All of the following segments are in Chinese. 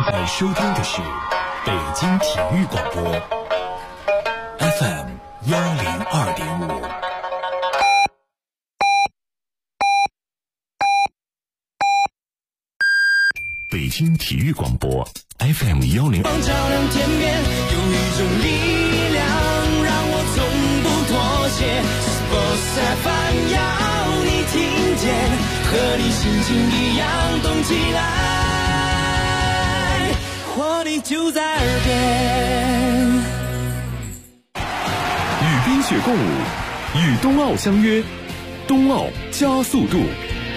们收听的是北京体育广播 FM 102.5。北京体育广播 FM 102。 照亮天边，有一种力量让我从不妥协。Sports FM 要你听见，和你心情一样动起来，活力就在耳边。 与冰雪共舞，与冬奥相约，冬奥加速度。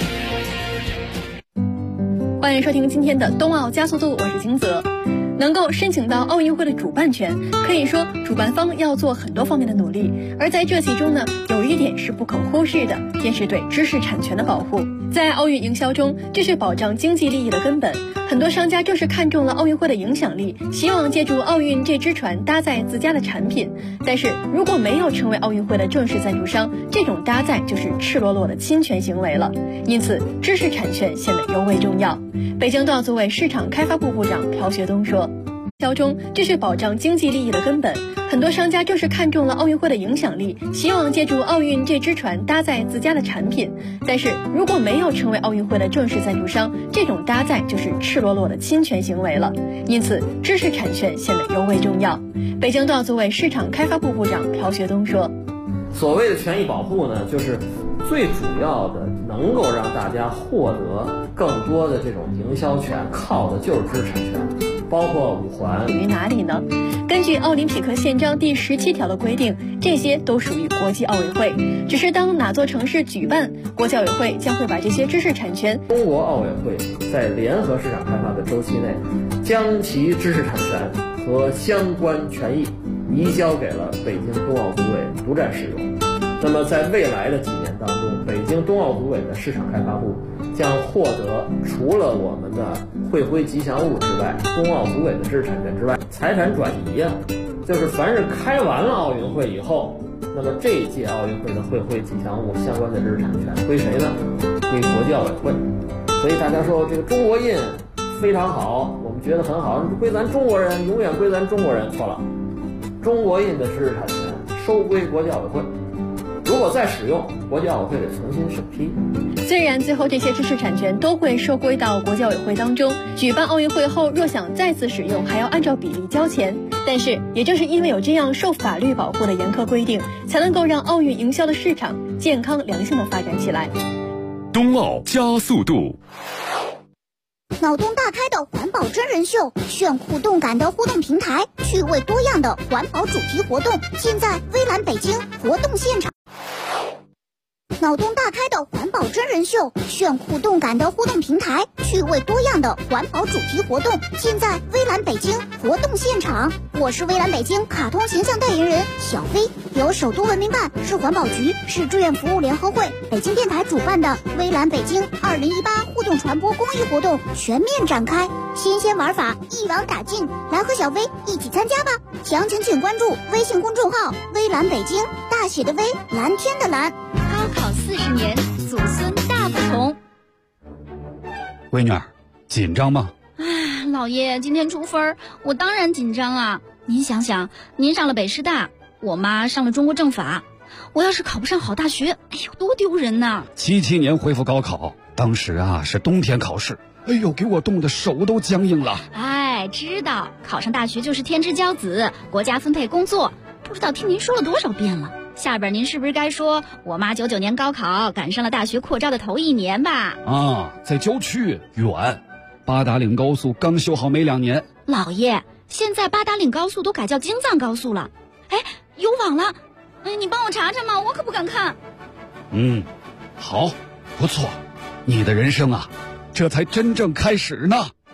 欢迎收听今天的冬奥加速度，我是金泽。能够申请到奥运会的主办权，可以说主办方要做很多方面的努力，而在这其中呢，有一点是不可忽视的，便是对知识产权的保护。在奥运营销中，这是保障经济利益的根本。很多商家正是看中了奥运会的影响力，希望借助奥运这只船搭载自家的产品。但是如果没有成为奥运会的正式赞助商，这种搭载就是赤裸裸的侵权行为了。因此，知识产权显得尤为重要。北京冬奥组委市场开发部部长朴学东说，销中这是保障经济利益的根本。很多商家正是看中了奥运会的影响力，希望借助奥运这只船搭载自家的产品。但是如果没有成为奥运会的正式赞助商，这种搭载就是赤裸裸的侵权行为了。因此，知识产权显得尤为重要。北京冬奥组委市场开发部部长朴学东说， 所谓的权益保护呢，就是最主要的能够让大家获得更多的这种营销权，靠的就是知识产权。包括五环于哪里呢？根据奥林匹克宪章第17条的规定，这些都属于国际奥委会。只是当哪座城市举办，国际奥委会将会把这些知识产权， 中国奥委会在联合市场开发的周期内，将其知识产权和相关权益移交给了北京冬奥组委独占使用。那么在未来的几年当中，北京冬奥组委的市场开发部将获得除了我们的会徽吉祥物之外，冬奥组委的知识产权之外，财产转移啊，就是凡是开完了奥运会以后，那么这一届奥运会的会徽吉祥物相关的知识产权归谁呢？归国际奥委会。所以大家说这个中国印非常好，我们觉得很好，归咱中国人，永远归咱中国人。错了，中国印的知识产权收归国际奥委会。如果再使用，国际奥委会得重新审批。 虽然最后这些知识产权都会收归到国际奥委会当中，举办奥运会后若想再次使用，还要按照比例交钱。但是也正是因为有这样受法律保护的严苛规定，才能够让奥运营销的市场健康良性的发展起来。 冬奥加速度。 脑洞大开的环保真人秀，炫酷动感的互动平台，趣味多样的环保主题活动，尽在微蓝北京活动现场。脑洞大开的环保真人秀，炫酷动感的互动平台，趣味多样的环保主题活动，尽在微蓝北京活动现场。我是微蓝北京卡通形象代言人小飞，由首都文明办、市环保局、市志愿服务联合会、北京电台主办的微蓝北京2018互动传播公益活动全面展开，新鲜玩法一网打尽，来和小飞一起参加吧！详情请关注微信公众号微蓝北京，大写的微，蓝天的蓝。 高考40年，祖孙大不同。 闺女儿，紧张吗？ 唉，老爷，今天出分，我当然紧张啊。您想想，您上了北师大，我妈上了中国政法，我要是考不上好大学，哎呦，多丢人呐 ！77年恢复高考，当时啊是冬天考试，哎呦，给我冻得手都僵硬了。 哎，知道考上大学就是天之骄子，国家分配工作，不知道听您说了多少遍了。下边您是不是该说我妈99年高考赶上了大学扩招的头1年吧？ 啊，在郊区远，八达岭高速刚修好没2年。 老爷，现在八达岭高速都改叫京藏高速了。哎，有网了，哎，你帮我查查嘛，我可不敢看。 好，不错，你的人生啊，这才真正开始呢。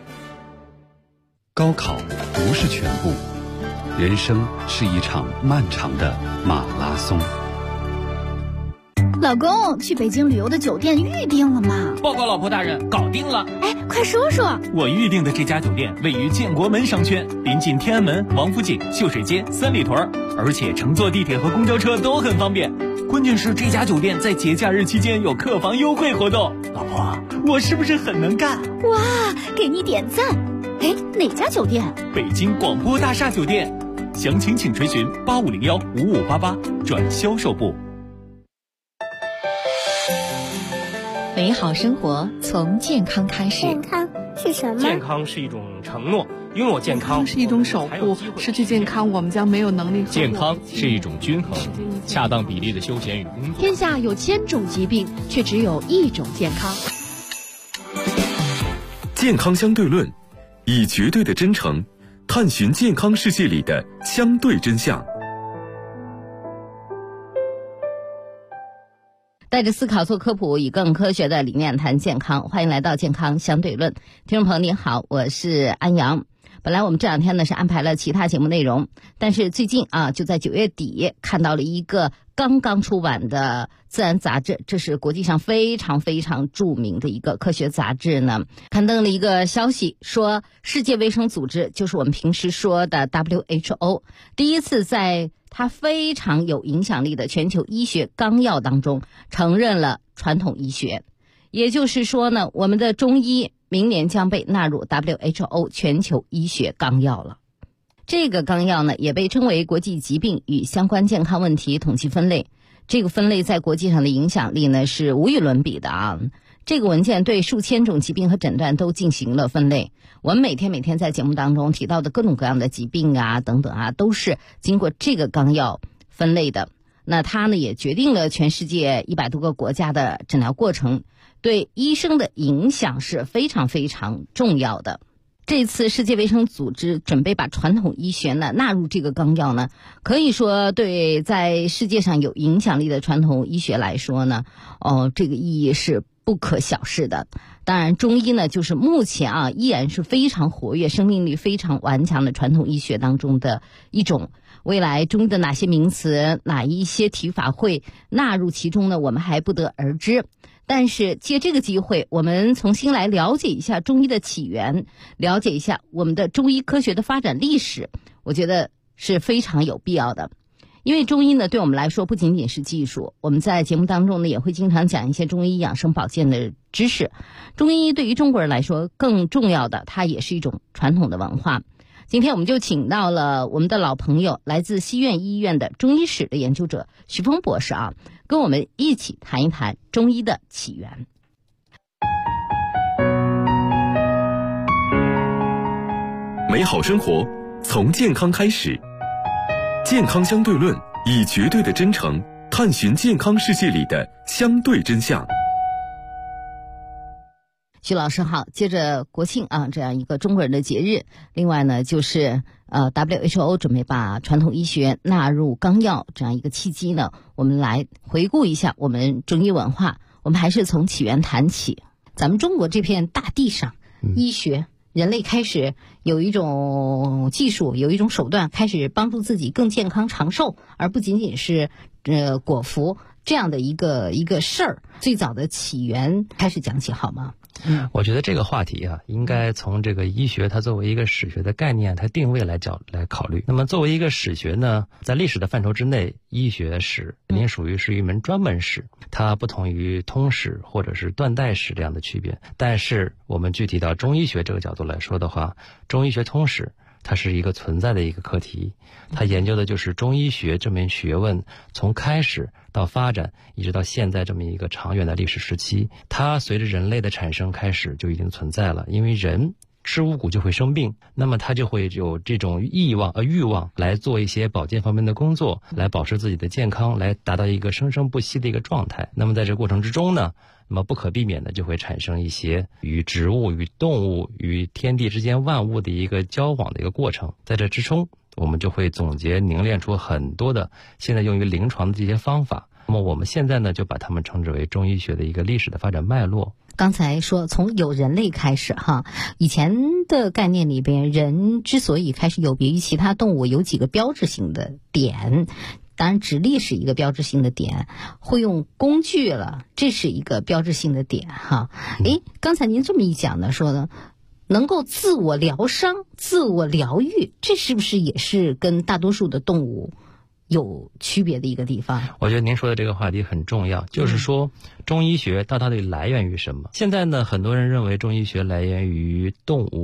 高考不是全部，人生是一场漫长的马拉松。 老公，去北京旅游的酒店预定了吗？ 报告老婆大人，搞定了。 哎，快说说。 我预定的这家酒店位于建国门商圈，临近天安门、王府井、秀水街、三里屯，而且乘坐地铁和公交车都很方便。关键是这家酒店在节假日期间有客房优惠活动。老婆，我是不是很能干？ 哇，给你点赞。 哎，哪家酒店？ 北京广播大厦酒店，详情请垂询85015588转销售部。 美好生活从健康开始。 健康是什么？ 健康是一种承诺，拥有健康是一种守护，失去健康我们将没有能力。 健康是一种均衡，恰当比例的休闲与工作。 天下有千种疾病，却只有一种健康。 健康相对论，以绝对的真诚探寻健康世界里的相对真相。 带着思考做科普，以更科学的理念谈健康。欢迎来到健康相对论，听众朋友您好，我是安阳。本来我们这两天呢是安排了其他节目内容，但是最近就在9月底看到了一个刚刚出版的自然杂志，这是国际上非常非常著名的一个科学杂志呢，刊登了一个消息，说世界卫生组织，就是我们平时说的 WHO， 第一次在它非常有影响力的全球医学纲要当中承认了传统医学。也就是说呢，我们的中医明年将被纳入 WHO 全球医学纲要了。这个纲要呢，也被称为国际疾病与相关健康问题统计分类。这个分类在国际上的影响力呢是无与伦比的啊。这个文件对数千种疾病和诊断都进行了分类。我们每天在节目当中提到的各种各样的疾病等等都是经过这个纲要分类的。那它呢也决定了全世界100多个国家的诊疗过程，对医生的影响是非常非常重要的。这次世界卫生组织准备把传统医学呢纳入这个纲要呢，可以说对在世界上有影响力的传统医学来说呢，这个意义是不可小视的。当然中医呢就是目前依然是非常活跃、生命力非常顽强的传统医学当中的一种。未来中医的哪些名词、哪一些提法会纳入其中呢，我们还不得而知。但是借这个机会，我们重新来了解一下中医的起源，了解一下我们的中医科学的发展历史，我觉得是非常有必要的。因为中医呢对我们来说不仅仅是技术，我们在节目当中呢也会经常讲一些中医养生保健的知识。中医对于中国人来说更重要的，它也是一种传统的文化。今天我们就请到了我们的老朋友，来自西苑医院的中医史的研究者徐峰博士跟我们一起谈一谈中医的起源。 美好生活从健康开始，健康相对论，以绝对的真诚探寻健康世界里的相对真相。 徐老师好，接着国庆这样一个中国人的节日，另外呢就是WHO 准备把传统医学纳入纲要这样一个契机呢，我们来回顾一下我们中医文化。我们还是从起源谈起。咱们中国这片大地上，医学人类开始有一种技术，有一种手段，开始帮助自己更健康长寿，而不仅仅是果腹这样的一个事儿。最早的起源开始讲起好吗？ 我觉得这个话题应该从这个医学它作为一个史学的概念，它定位来考虑。那么作为一个史学呢，在历史的范畴之内，医学史肯定属于是一门专门史，它不同于通史或者是断代史这样的区别。但是我们具体到中医学这个角度来说的话，中医学通史它是一个存在的一个课题，它研究的就是中医学这门学问从开始到发展一直到现在这么一个长远的历史时期。它随着人类的产生开始就已经存在了，因为人吃五谷就会生病，那么他就会有这种欲望来做一些保健方面的工作，来保持自己的健康，来达到一个生生不息的一个状态。那么在这过程之中呢，那么不可避免的就会产生一些与植物、与动物、与天地之间万物的一个交往的一个过程。在这之中，我们就会总结凝练出很多的现在用于临床的这些方法。那么我们现在呢，就把它们称之为中医学的一个历史的发展脉络。 刚才说从有人类开始以前的概念里边，人之所以开始有别于其他动物，有几个标志性的点。当然直立是一个标志性的点，会用工具了，这是一个标志性的点刚才您这么一讲呢，说呢能够自我疗伤、自我疗愈，这是不是也是跟大多数的动物有区别的一个地方？ 我觉得您说的这个话题很重要，就是说中医学它到底来源于什么？现在呢，很多人认为中医学来源于动物，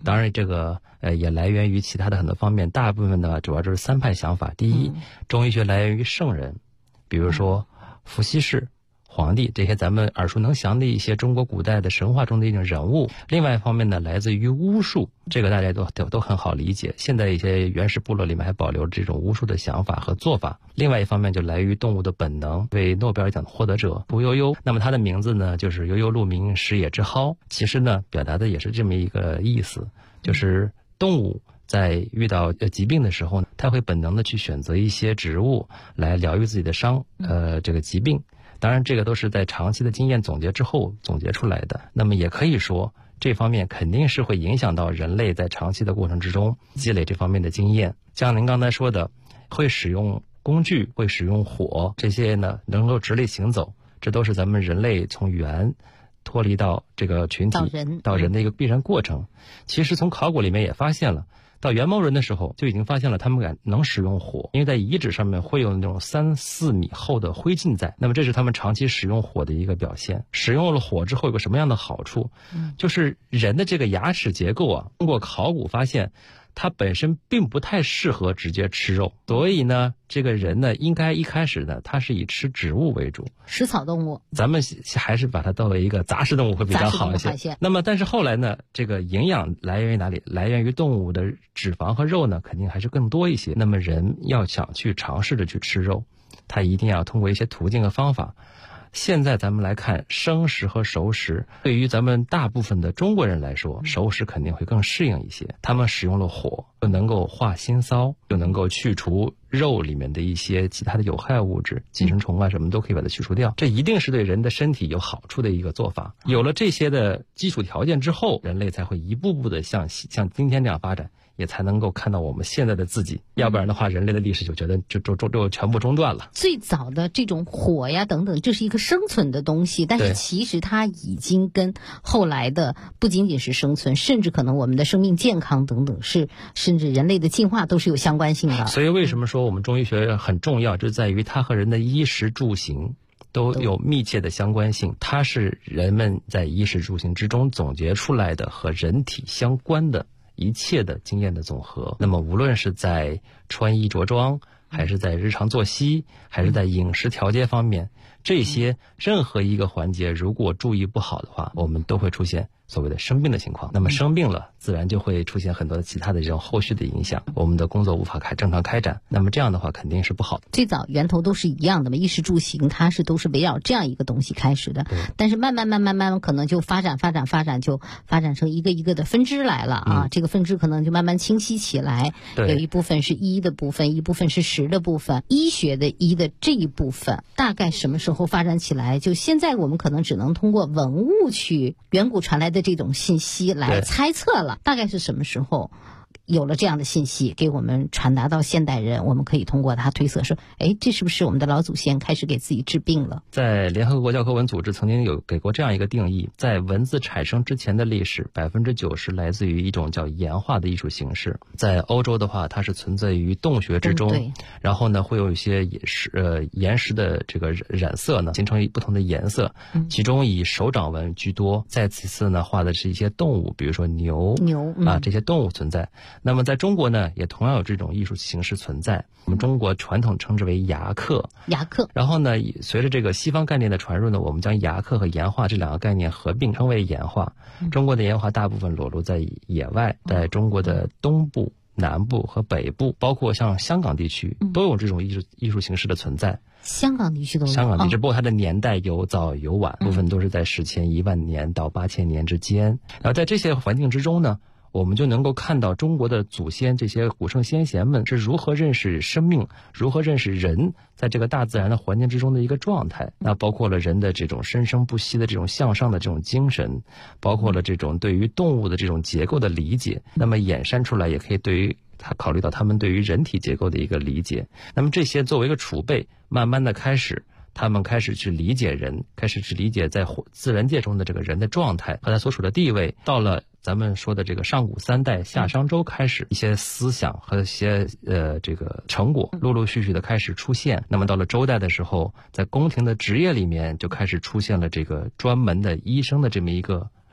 当然这个也来源于其他的很多方面，大部分呢主要就是3派想法。第一，中医学来源于圣人，比如说伏羲氏、皇帝，这些咱们耳熟能详的一些中国古代的神话中的一种人物。另外一方面呢，来自于巫术，这个大家都很好理解，现在一些原始部落里面还保留这种巫术的想法和做法。另外一方面就来于动物的本能，为诺贝尔奖的获得者屠呦呦，那么他的名字呢就是呦呦鹿鸣，食野之蒿，其实呢表达的也是这么一个意思，就是动物在遇到疾病的时候呢，它会本能的去选择一些植物来疗愈自己的这个疾病。当然这个都是在长期的经验总结之后总结出来的。那么也可以说这方面肯定是会影响到人类在长期的过程之中积累这方面的经验。像您刚才说的，会使用工具，会使用火，这些呢能够直立行走，这都是咱们人类从猿脱离到这个群体到人的一个必然过程。其实从考古里面也发现了，到元谋人的时候就已经发现了他们能使用火，因为在遗址上面会有那种3-4米厚的灰烬在，那么这是他们长期使用火的一个表现。使用了火之后有个什么样的好处，就是人的这个牙齿结构啊，通过考古发现它本身并不太适合直接吃肉，所以呢这个人呢应该一开始呢他是以吃植物为主， 食草动物， 咱们还是把它作为一个杂食动物会比较好一些。那么但是后来呢，这个营养来源于哪里？来源于动物的脂肪和肉呢肯定还是更多一些。那么人要想去尝试着去吃肉，他一定要通过一些途径和方法。现在咱们来看生食和熟食，对于咱们大部分的中国人来说，熟食肯定会更适应一些。他们使用了火，就能够化腥臊，就能够去除肉里面的一些其他的有害物质，寄生虫啊什么都可以把它去除掉。这一定是对人的身体有好处的一个做法。有了这些的基础条件之后，人类才会一步步的像今天这样发展，也才能够看到我们现在的自己。要不然的话，人类的历史就觉得就全部中断了。 最早的这种火呀等等，这是一个生存的东西，但是其实它已经跟后来的不仅仅是生存，甚至可能我们的生命健康等等，甚至人类的进化都是有相关性的。 所以为什么说我们中医学很重要，就在于它和人的衣食住行都有密切的相关性，它是人们在衣食住行之中总结出来的和人体相关的一切的经验的总和。那么无论是在穿衣着装，还是在日常作息，还是在饮食调节方面，这些任何一个环节如果注意不好的话，我们都会出现所谓的生病的情况。那么生病了，自然就会出现很多其他的这种后续的影响，我们的工作无法正常开展。那么这样的话肯定是不好的。 最早源头都是一样的嘛，衣食住行它都是围绕这样一个东西开始的，但是慢慢可能就发展就发展成一个一个的分支来了啊。这个分支可能就慢慢清晰起来，有一部分是医的部分，一部分是食的部分。医学的医的这一部分大概什么时候发展起来？就现在我们可能只能通过文物去远古传来的这种信息来猜测了，大概是什么时候有了这样的信息给我们传达到现代人，我们可以通过它推测说，这是不是我们的老祖先开始给自己治病了？在联合国教科文组织曾经有给过这样一个定义，在文字产生之前的历史，90%来自于一种叫岩画的艺术形式。在欧洲的话，它是存在于洞穴之中，然后呢会有一些岩石的这个染色呢形成不同的颜色，其中以手掌纹居多，再其次呢画的是一些动物，比如说牛这些动物存在。那么在中国呢，也同样有这种艺术形式存在。我们中国传统称之为牙刻。然后呢，随着这个西方概念的传入呢，我们将牙刻和岩画这两个概念合并称为岩画。中国的岩画大部分裸露在野外，在中国的东部、南部和北部，包括像香港地区，都有这种艺术形式的存在。 香港地区都有。 只不过它的年代有早有晚，部分都是在史前1万年到8000年之间。然后在这些环境之中呢，我们就能够看到中国的祖先这些古圣先贤们是如何认识生命，如何认识人在这个大自然的环境之中的一个状态。那包括了人的这种生生不息的这种向上的这种精神，包括了这种对于动物的这种结构的理解，那么衍生出来也可以对于考虑到他们对于人体结构的一个理解。那么这些作为一个储备，慢慢的他们开始去理解人，开始去理解在自然界中的这个人的状态和他所处的地位。到了咱们说的这个上古3代夏商周开始，一些思想和一些这个成果陆陆续续的开始出现。那么到了周代的时候，在宫廷的职业里面就开始出现了这个专门的医生的这么一个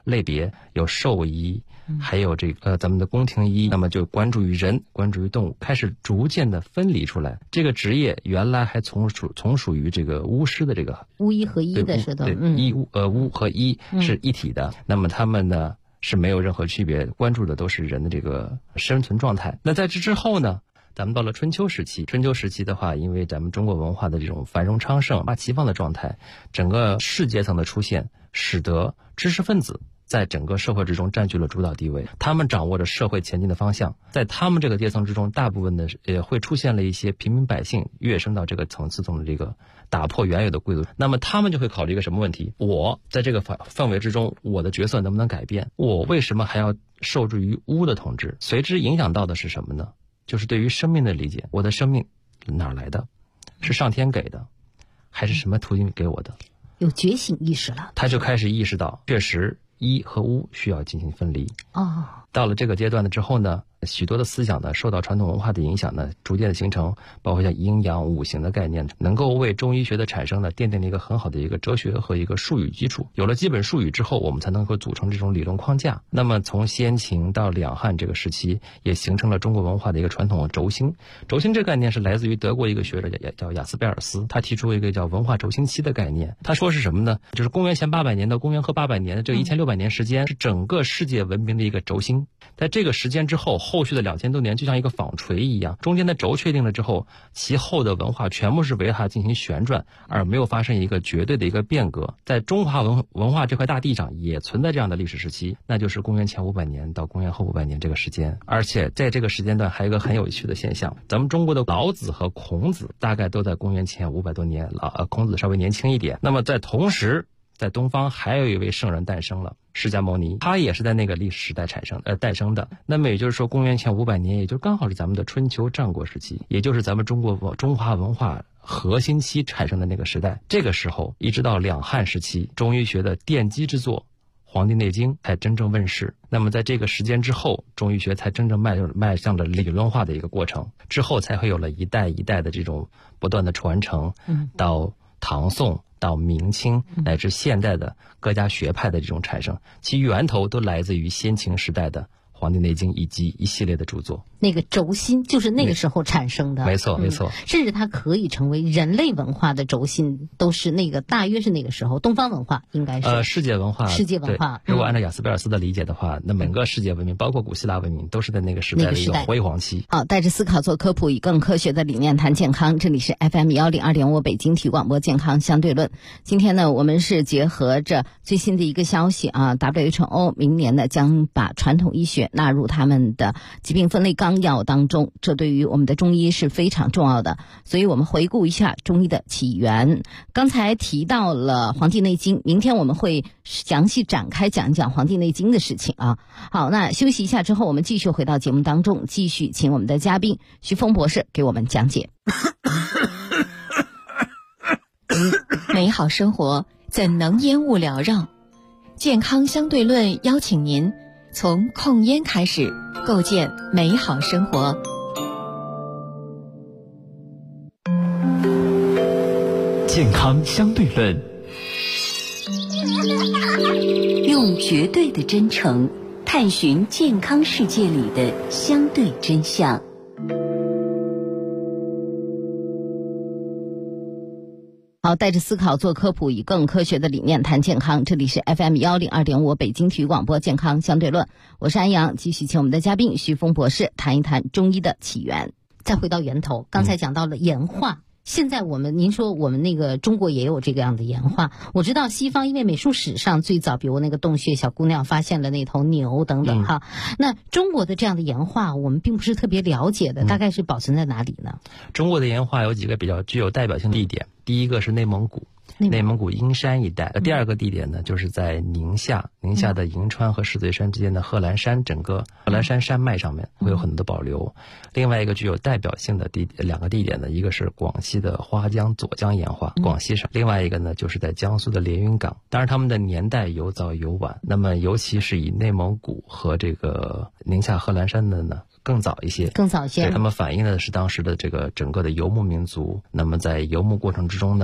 类别，有兽医，还有这个咱们的宫廷医，那么就关注于人，关注于动物，开始逐渐的分离出来。这个职业原来还从属于这个巫师的这个巫医和医的是的， 巫和医是一体的。那么他们呢是没有任何区别，关注的都是人的这个生存状态。那在这之后呢，咱们到了春秋时期。春秋时期的话，因为咱们中国文化的这种繁荣昌盛、百花齐放的状态，整个世阶层的出现，使得知识分子在整个社会之中占据了主导地位，他们掌握着社会前进的方向。在他们这个阶层之中，大部分的也会出现了一些平民百姓跃升到这个层次中的这个打破原有的贵族。那么他们就会考虑一个什么问题？我在这个范围之中，我的角色能不能改变？我为什么还要受制于巫的统治？随之影响到的是什么呢？就是对于生命的理解。我的生命哪儿来的？是上天给的，还是什么途径给我的？ 有觉醒意识了， 他就开始意识到，确实医和巫需要进行分离。到了这个阶段了之后呢，许多的思想呢受到传统文化的影响呢，逐渐的形成，包括像阴阳五行的概念，能够为中医学的产生呢奠定了一个很好的一个哲学和一个术语基础。有了基本术语之后，我们才能够组成这种理论框架。那么从先秦到两汉这个时期，也形成了中国文化的一个传统的轴心。轴心这个概念是来自于德国一个学者叫雅斯贝尔斯，他提出一个叫文化轴心期的概念。他说是什么呢？就是公元前800年到公元后800年的这1600年时间，是整个世界文明的一个轴心。在这个时间之后，后续的2000多年就像一个纺锤一样，中间的轴确定了之后，其后的文化全部是围它进行旋转，而没有发生一个绝对的一个变革。在中华文化这块大地上也存在这样的历史时期，那就是公元前500年到公元后500年这个时间。而且在这个时间段还有一个很有趣的现象，咱们中国的老子和孔子大概都在公元前500多年，孔子稍微年轻一点。那么在同时，在东方还有一位圣人诞生了，释迦牟尼，他也是在那个历史时代诞生的。那么也就是说，公元前500年，也就刚好是咱们的春秋战国时期，也就是咱们中华文化核心期产生的那个时代。这个时候一直到两汉时期，中医学的奠基之作《黄帝内经》才真正问世。那么在这个时间之后，中医学才真正迈向了理论化的一个过程，之后才会有了一代一代的这种不断的传承，到唐宋到明清乃至现代的各家学派的这种产生，其源头都来自于先秦时代的《黄帝内经》以及一系列的著作。 那个轴心就是那个时候产生的， 没错没错， 甚至它可以成为人类文化的轴心，都是那个大约是那个时候。东方文化应该是世界文化。如果按照雅斯贝尔斯的理解的话，那整个世界文明，包括古希腊文明，都是在那个时代的一个辉煌期。 好，带着思考做科普，以更科学的理念谈健康。这里是 FM 102.5北京体育广播健康相对论。今天呢，我们是结合着最新的一个消息啊 ，WHO 明年呢将把传统医学纳入他们的疾病分类纲要当中，这对于我们的中医是非常重要的。所以我们回顾一下中医的起源。刚才提到了《黄帝内经》，明天我们会详细展开讲一讲《黄帝内经》的事情啊。好，那休息一下之后，我们继续回到节目当中，继续请我们的嘉宾徐峰博士给我们讲解。 美好生活怎能烟雾缭绕？健康相对论邀请您从控烟开始，构建美好生活。 健康相对论， 用绝对的真诚探寻健康世界里的相对真相。 好，带着思考做科普，以更科学的理念谈健康。这里是 FM 102.5北京体育广播健康相对论，我是安阳，继续请我们的嘉宾徐峰博士谈一谈中医的起源。再回到源头，刚才讲到了演化。现在您说我们那个中国也有这个样的演化。我知道西方因为美术史上最早，比如那个洞穴小姑娘发现了那头牛等等哈。那中国的这样的演化我们并不是特别了解的，大概是保存在哪里呢？ 中国的演化有几个比较具有代表性的地点，第一个是内蒙古阴山一带，第二个地点呢就是在宁夏的银川和石嘴山之间的贺兰山，整个贺兰山山脉上面会有很多的保留。另外一个具有代表性的两个地点呢，一个是广西的花江左江演化，广西省；另外一个呢就是在江苏的连云港。当然他们的年代有早有晚，那么尤其是以内蒙古和这个宁夏贺兰山的呢更早一些，对，他们反映的是当时的这个整个的游牧民族。那么在游牧过程之中呢，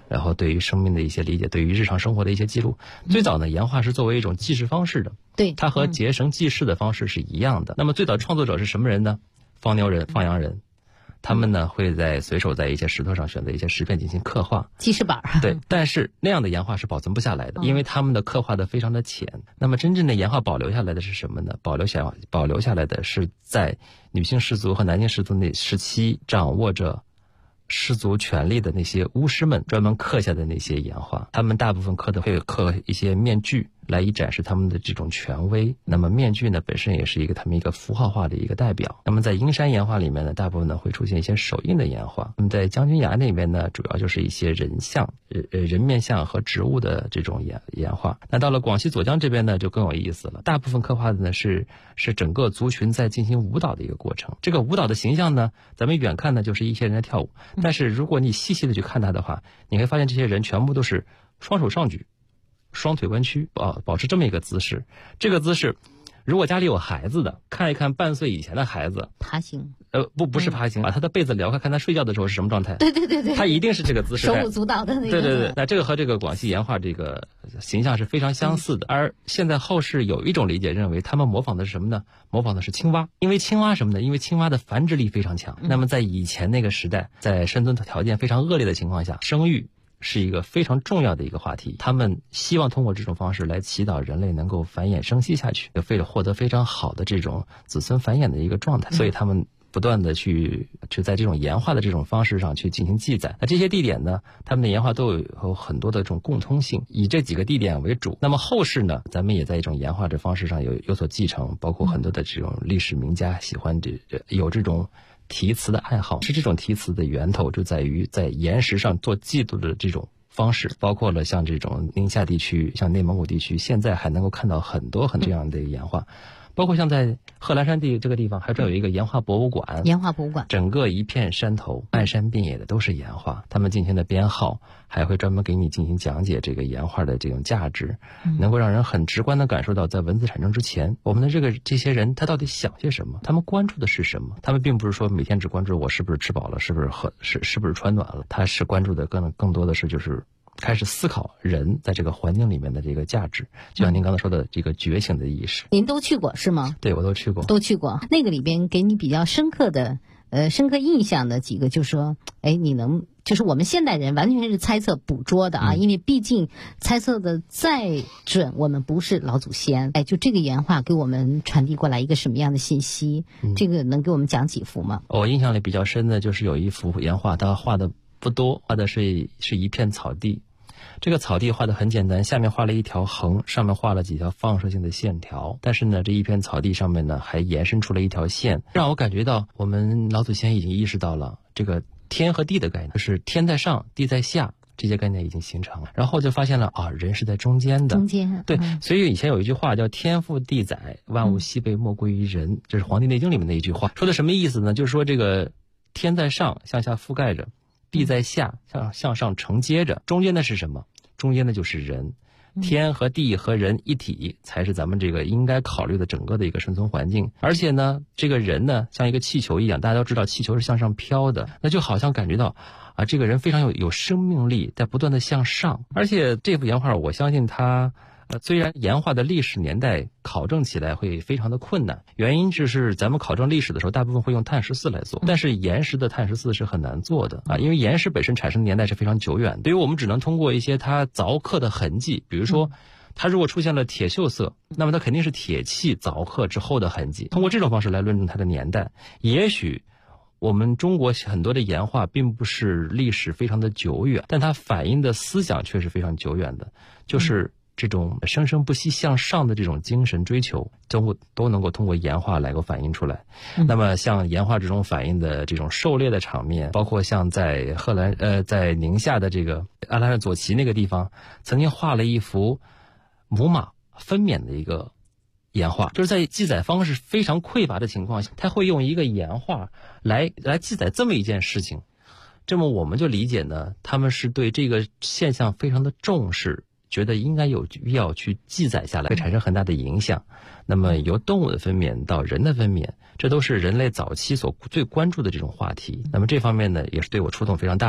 然后对于生命的一些理解，对于日常生活的一些记录。最早呢，岩画是作为一种记事方式的， 对， 它和结绳记事的方式是一样的。那么最早创作者是什么人呢？放牛人、放羊人。他们呢会随手在一些石头上选择一些石片进行刻画， 记事板。 对，但是那样的岩画是保存不下来的，因为他们的刻画的非常的浅。那么真正的岩画保留下来的是什么呢？保留下来的是在女性氏族和男性氏族那时期掌握着氏族权力的那些巫师们专门刻下的那些岩画，他们大部分会刻一些面具来以展示他们的这种权威。那么面具呢本身也是他们一个符号化的一个代表。那么在阴山岩画里面呢，大部分呢会出现一些手印的岩画。那么在将军崖那边呢，主要就是一些人像、人面像和植物的这种岩画。那到了广西左江这边呢，就更有意思了。大部分刻画的呢是整个族群在进行舞蹈的一个过程。这个舞蹈的形象呢，咱们远看呢就是一些人在跳舞，但是如果你细细的去看它的话，你会发现这些人全部都是双手上举，双腿弯曲，保持这么一个姿势。这个姿势，如果家里有孩子的，看一看半岁以前的孩子爬行， 不是爬行，把他的被子撩开，看他睡觉的时候是什么状态。 对对对对， 他一定是这个姿势， 手舞足蹈的那个。 对对对，那这个和这个广西岩画这个形象是非常相似的。而现在后世有一种理解认为，他们模仿的是什么呢？模仿的是青蛙，因为青蛙什么呢？因为青蛙的繁殖力非常强。那么在以前那个时代，在生存条件非常恶劣的情况下，生育是一个非常重要的一个话题。他们希望通过这种方式来祈祷人类能够繁衍生息下去，获得非常好的这种子孙繁衍的一个状态。所以他们不断的去在这种岩画的这种方式上去进行记载。那这些地点呢，他们的岩画都有很多的这种共通性，以这几个地点为主。那么后世呢，咱们也在一种岩画的方式上有所继承，包括很多的这种历史名家喜欢有这种题词的爱好。是这种题词的源头就在于在岩石上做记录的这种方式，包括了像这种宁夏地区、像内蒙古地区，现在还能够看到很多这样的岩画。包括像在贺兰山这个地方，还有一个岩画博物馆。 岩画博物馆， 整个一片山头，漫山遍野的都是岩画，他们进行的编号，还会专门给你进行讲解这个岩画的这种价值，能够让人很直观的感受到，在文字产生之前，我们的这些人他到底想些什么，他们关注的是什么。他们并不是说每天只关注我是不是吃饱了，是不是穿暖了，他是关注的更多的是就是开始思考人在这个环境里面的这个价值，就像您刚才说的这个觉醒的意识。 您都去过是吗？ 对，我都去过。 那个里边给你比较深刻印象的几个，就是说，就是我们现代人完全是猜测捕捉的啊，因为毕竟猜测的再准，我们不是老祖先。就这个岩画给我们传递过来一个什么样的信息？这个能给我们讲几幅吗？ 我印象里比较深的就是有一幅岩画，它画的不多，画的是一片草地。这个草地画的很简单，下面画了一条横，上面画了几条放射性的线条。但是呢，这一片草地上面呢，还延伸出了一条线，让我感觉到我们老祖先已经意识到了这个天和地的概念，就是天在上，地在下，这些概念已经形成了。然后就发现了人是在中间的。对，所以以前有一句话叫天覆地载，万物西被莫归于人，这是《黄帝内经》里面的一句话。说的什么意思呢？就是说这个天在上，向下覆盖着，地在下，向上承接着，中间的是什么？中间的就是人。天和地和人一体，才是咱们这个应该考虑的整个的一个生存环境。而且呢，这个人呢，像一个气球一样，大家都知道气球是向上飘的，那就好像感觉到这个人非常有生命力，在不断的向上。而且这幅岩画，我相信它虽然岩画的历史年代考证起来会非常的困难，原因就是咱们考证历史的时候大部分会用碳14来做，但是岩石的碳14是很难做的因为岩石本身产生的年代是非常久远的，所以我们只能通过一些它凿刻的痕迹，比如说它如果出现了铁锈色，那么它肯定是铁器凿刻之后的痕迹，通过这种方式来论证它的年代。也许我们中国很多的岩画并不是历史非常的久远，但它反映的思想却是非常久远的，就是这种生生不息向上的这种精神追求都能够通过岩画来够反映出来。那么像岩画这种反映的这种狩猎的场面，包括像在在宁夏的这个阿拉善左旗那个地方，曾经画了一幅母马分娩的一个岩画，就是在记载方式非常匮乏的情况下，他会用一个岩画来记载这么一件事情。这么我们就理解呢，他们是对这个现象非常的重视，觉得应该有必要去记载下来，会产生很大的影响。那么由动物的分娩到人的分娩，这都是人类早期最关注的这种话题。那么这方面呢，也是对我触动非常大的一个。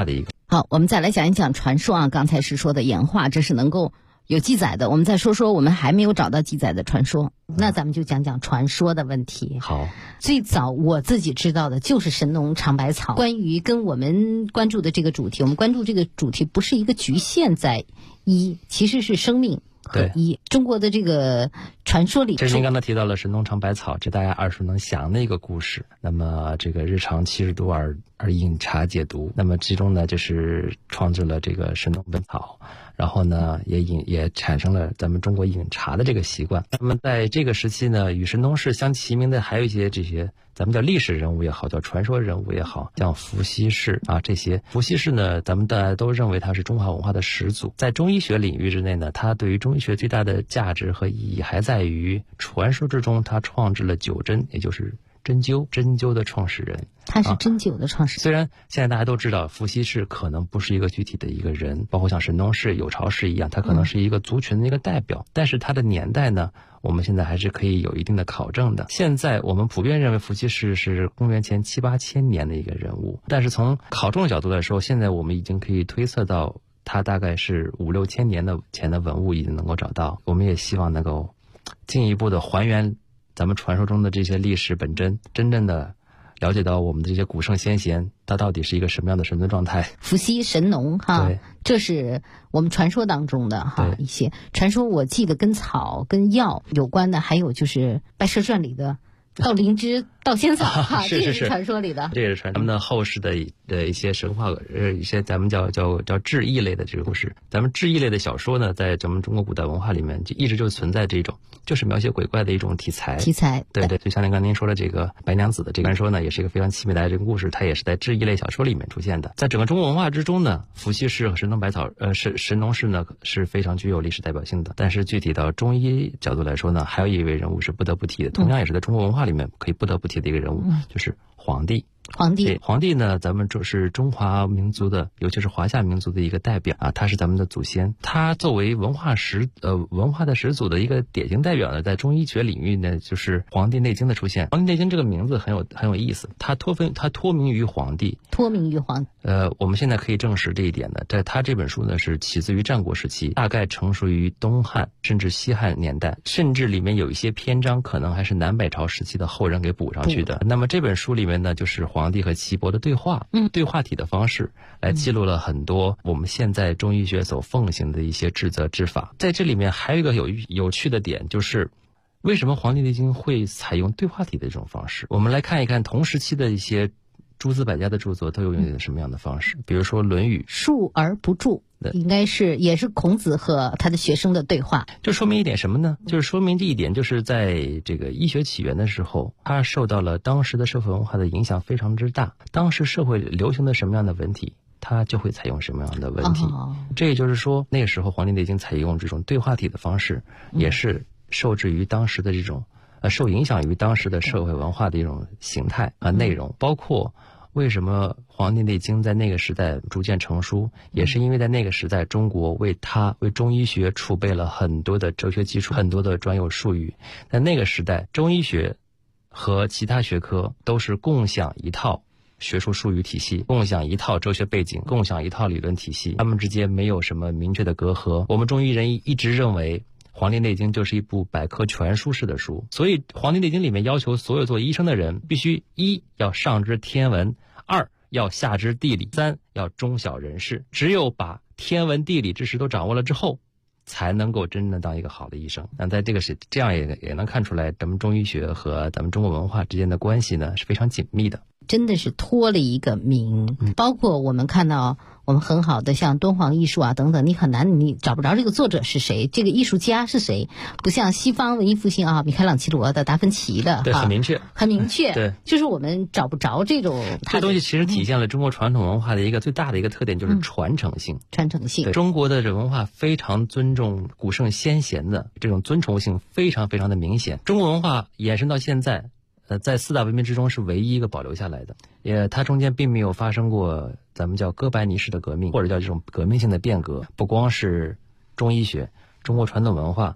好，我们再来讲一讲传说啊。刚才是说的演化，这是能够有记载的。我们再说说我们还没有找到记载的传说。那咱们就讲讲传说的问题。 好， 最早我自己知道的就是神农尝百草。关于跟我们关注的这个主题，我们关注这个主题不是一个局限在一，其实是生命。 对， 中国的这个传说里， 这是您刚才提到了神农尝百草，这大家耳熟能详的一个故事。那么这个日常70度而饮茶解毒，那么其中呢就是创制了这个神农本草，然后呢也产生了咱们中国饮茶的这个习惯。那么在这个时期呢，与神农氏相齐名的还有一些这些咱们叫历史人物也好，叫传说人物也好，像伏羲氏啊这些。伏羲氏呢，咱们大家都认为他是中华文化的始祖。在中医学领域之内呢，他对于中医学最大的价值和意义还在于传说之中他创制了九针，也就是针灸的创始人。 他是针灸的创始人。 虽然现在大家都知道伏羲氏可能不是一个具体的一个人，包括像神农氏、有巢氏一样，他可能是一个族群的一个代表，但是他的年代呢，我们现在还是可以有一定的考证的。现在我们普遍认为伏羲氏是公元前7、8千年的一个人物，但是从考证的角度来说，现在我们已经可以推测到他大概是5、6千年的前的文物已经能够找到。我们也希望能够进一步的还原咱们传说中的这些历史本真，真正的了解到我们的这些古圣先贤他到底是一个什么样的神尊状态。 伏羲、神农哈，这是我们传说当中的哈一些传说。我记得跟草跟药有关的，还有就是《白蛇传》里的盗灵芝、盗仙草哈， 是这是传说里的。 这也是咱们的后世的一些神话，一些咱们叫志异类的这个故事。咱们志异类的小说呢，在咱们中国古代文化里面就一直就存在这种，就是描写鬼怪的一种题材。对，就像您说的这个白娘子的这个传说呢，也是一个非常凄美的这个故事，它也是在志异类小说里面出现的。在整个中国文化之中呢，伏羲氏和神农百草神农氏呢是非常具有历史代表性的。但是具体到中医角度来说呢，还有一位人物是不得不提的，同样也是在中国文化里面可以不得不提的一个人物，就是皇帝。皇帝呢，咱们是中华民族的，尤其是华夏民族的一个代表啊，他是咱们的祖先。他作为文化的始祖的一个典型代表呢，在中医学领域呢，就是《黄帝内经》的出现。《黄帝内经》这个名字很有意思，他托名于皇帝。我们现在可以证实这一点呢，在他这本书呢是起自于战国时期，大概成熟于东汉甚至西汉年代，甚至里面有一些篇章可能还是南北朝时期的后人给补上去的。那么这本书里面呢，就是皇帝和岐伯的对话，对话体的方式来记录了很多我们现在中医学所奉行的一些治则治法。在这里面还有一个有趣的点，就是为什么《黄帝内经》会采用对话体的这种方式。我们来看一看同时期的一些诸子百家的著作都有用什么样的方式。比如说《论语》，述而不注，应该也是孔子和他的学生的对话。这说明一点什么呢？就是说明这一点，就是在这个医学起源的时候，它受到了当时的社会文化的影响非常之大。当时社会流行的什么样的文体，它就会采用什么样的文体。这也就是说，那个时候《黄帝内经》采用这种对话体的方式，也是受制于当时的这种受影响于当时的社会文化的一种形态和内容。包括为什么《黄帝内经》在那个时代逐渐成书，也是因为在那个时代中国为中医学储备了很多的哲学基础，很多的专有术语。在那个时代，中医学和其他学科都是共享一套学术术语体系，共享一套哲学背景，共享一套理论体系，他们之间没有什么明确的隔阂。我们中医人一直认为《黄帝内经》就是一部百科全书式的书，所以《黄帝内经》里面要求所有做医生的人必须一要上知天文，二要下知地理，三要中晓人事。只有把天文地理知识都掌握了之后，才能够真正当一个好的医生。那在这样也能看出来，咱们中医学和咱们中国文化之间的关系呢是非常紧密的。真的是托了一个名，包括我们看到我们很好的像敦煌艺术啊等等，你找不着这个作者是谁，这个艺术家是谁，不像西方文艺复兴啊，米开朗基罗的、达芬奇的，对，很明确，对，就是我们找不着这种。这东西其实体现了中国传统文化的一个最大的一个特点，就是传承性。对，中国的这文化非常尊重古圣先贤的这种尊崇性非常非常的明显。中国文化延伸到现在。在四大文明之中是唯一一个保留下来的，它中间并没有发生过咱们叫哥白尼式的革命，或者叫这种革命性的变革。不光是中医学、中国传统文化，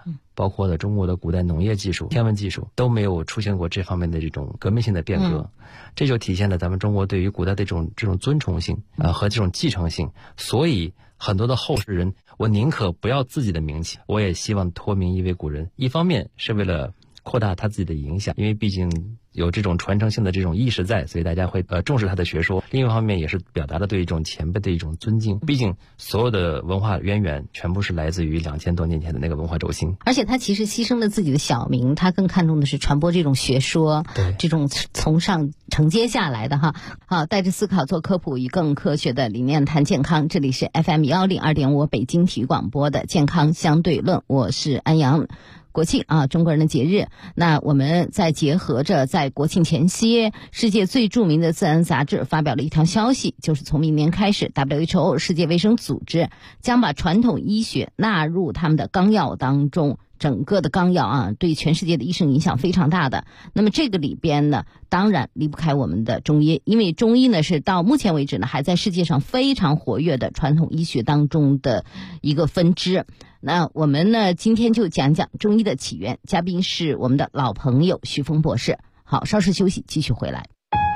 包括了中国的古代农业技术、天文技术都没有出现过这方面的这种革命性的变革，这就体现了咱们中国对于古代的这种尊崇性和这种继承性。所以很多的后世人，我宁可不要自己的名气，我也希望托名一位古人。一方面是为了扩大他自己的影响，因为毕竟有这种传承性的这种意识在，所以大家会重视他的学说。另一方面也是表达了对一种前辈的一种尊敬，毕竟所有的文化渊源全部是来自于2000多年前的那个文化轴心。 而且他其实牺牲了自己的小名，他更看重的是传播这种学说，这种从上承接下来的哈。好，带着思考做科普，以更科学的理念谈健康。这里是 FM102.5 北京体育广播的健康相对论，我是安阳。国庆啊，中国人的节日，那我们再结合着在国庆前夕，世界最著名的自然杂志发表了一条消息，就是从明年开始 WHO 世界卫生组织将把传统医学纳入他们的纲要当中。整个的纲要啊，对全世界的医生影响非常大的。那么这个里边呢，当然离不开我们的中医，因为中医呢是到目前为止呢还在世界上非常活跃的传统医学当中的一个分支。那我们呢今天就讲讲中医的起源，嘉宾是我们的老朋友徐峰博士。好，稍事休息，继续回来。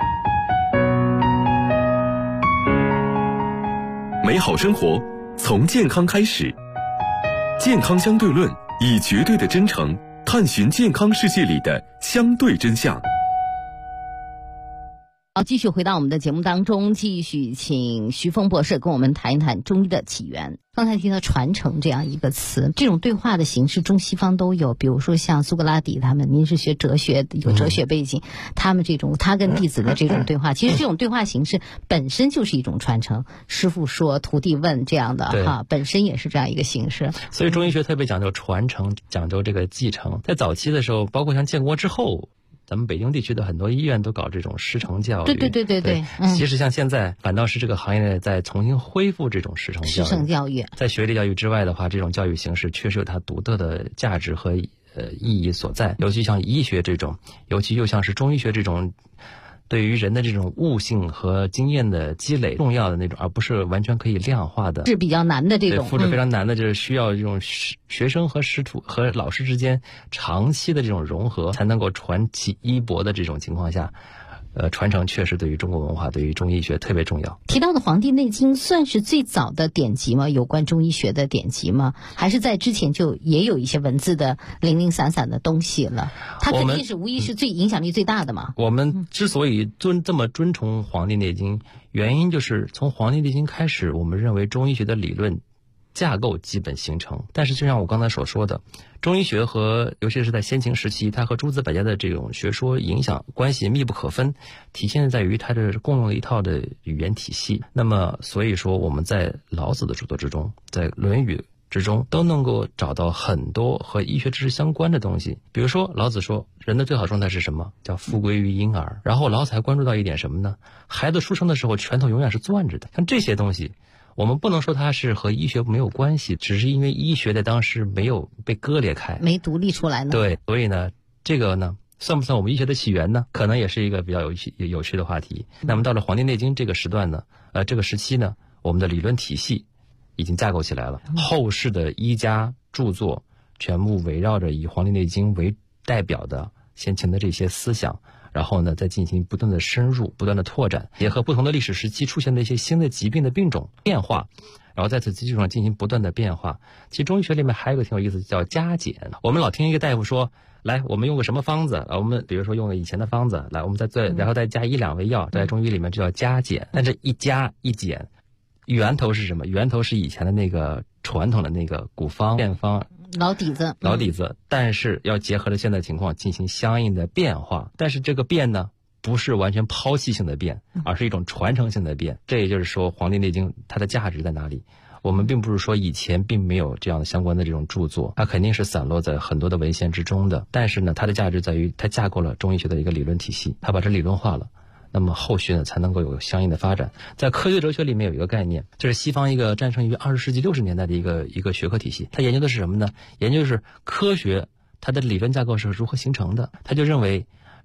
美好生活从健康开始，健康相对论以绝对的真诚探寻健康世界里的相对真相。 好，继续回到我们的节目当中，继续请徐峰博士跟我们谈一谈中医的起源。刚才提到传承这样一个词，这种对话的形式中西方都有，比如说像苏格拉底他们，您是学哲学有哲学背景，他们这种他跟弟子的这种对话，其实这种对话形式本身就是一种传承，师父说徒弟问这样的哈，本身也是这样一个形式。 所以中医学特别讲究传承，讲究这个继承。在早期的时候，包括像建国之后，咱们北京地区的很多医院都搞这种师承教育。 对。 其实像现在反倒是这个行业在重新恢复这种师承教育。在学历教育之外的话，这种教育形式确实有它独特的价值和意义所在。尤其像医学这种，尤其又像是中医学这种，对于人的这种悟性和经验的积累重要的那种，而不是完全可以量化的， 是比较难的这种， 复制非常难的，就是需要这种学生和师徒和老师之间长期的这种融合，才能够传其衣钵的这种情况下，传承确实对于中国文化、对于中医学特别重要。 提到的《黄帝内经》算是最早的典籍吗？有关中医学的典籍吗？还是在之前就也有一些文字的零零散散的东西了？它肯定是无疑是最影响力最大的嘛。 我们之所以这么尊崇《黄帝内经》，原因就是从《黄帝内经》开始，我们认为中医学的理论架构基本形成。但是就像我刚才所说的，中医学和尤其是在先秦时期，它和诸子百家的这种学说影响关系密不可分，体现在于它的共用了一套的语言体系。那么所以说我们在老子的著作之中，在《论语》之中都能够找到很多和医学知识相关的东西。比如说老子说人的最好状态是什么？叫复归于婴儿。然后老子还关注到一点什么呢？孩子出生的时候拳头永远是攥着的。像这些东西我们不能说它是和医学没有关系，只是因为医学在当时没有被割裂开， 没独立出来呢。 对，所以呢这个呢算不算我们医学的起源呢？可能也是一个比较有趣的话题。那么到了《黄帝内经》这个时段呢，这个时期呢，我们的理论体系已经架构起来了。后世的医家著作全部围绕着以《黄帝内经》为代表的先秦的这些思想，然后呢再进行不断的深入、不断的拓展，结合不同的历史时期出现的一些新的疾病的病种变化，然后在此基础上进行不断的变化。其实中医学里面还有一个挺有意思，叫加减。我们老听一个大夫说，来我们用个什么方子，我们比如说用个以前的方子，来我们然后再加1、2味药，在中医里面就叫加减。但这一加一减源头是什么？源头是以前的那个传统的那个古方变方老底子， 但是要结合着现在情况进行相应的变化。但是这个变呢，不是完全抛弃性的变，而是一种传承性的变。这也就是说，《黄帝内经》它的价值在哪里？我们并不是说以前并没有这样的相关的这种著作，它肯定是散落在很多的文献之中的。但是呢，它的价值在于它架构了中医学的一个理论体系，它把这理论化了。那么后续呢才能够有相应的发展。在科学哲学里面有一个概念，这是西方一个诞生于20世纪60年代的一个学科体系。它研究的是什么呢？研究的是科学它的理论架构是如何形成的。他就认为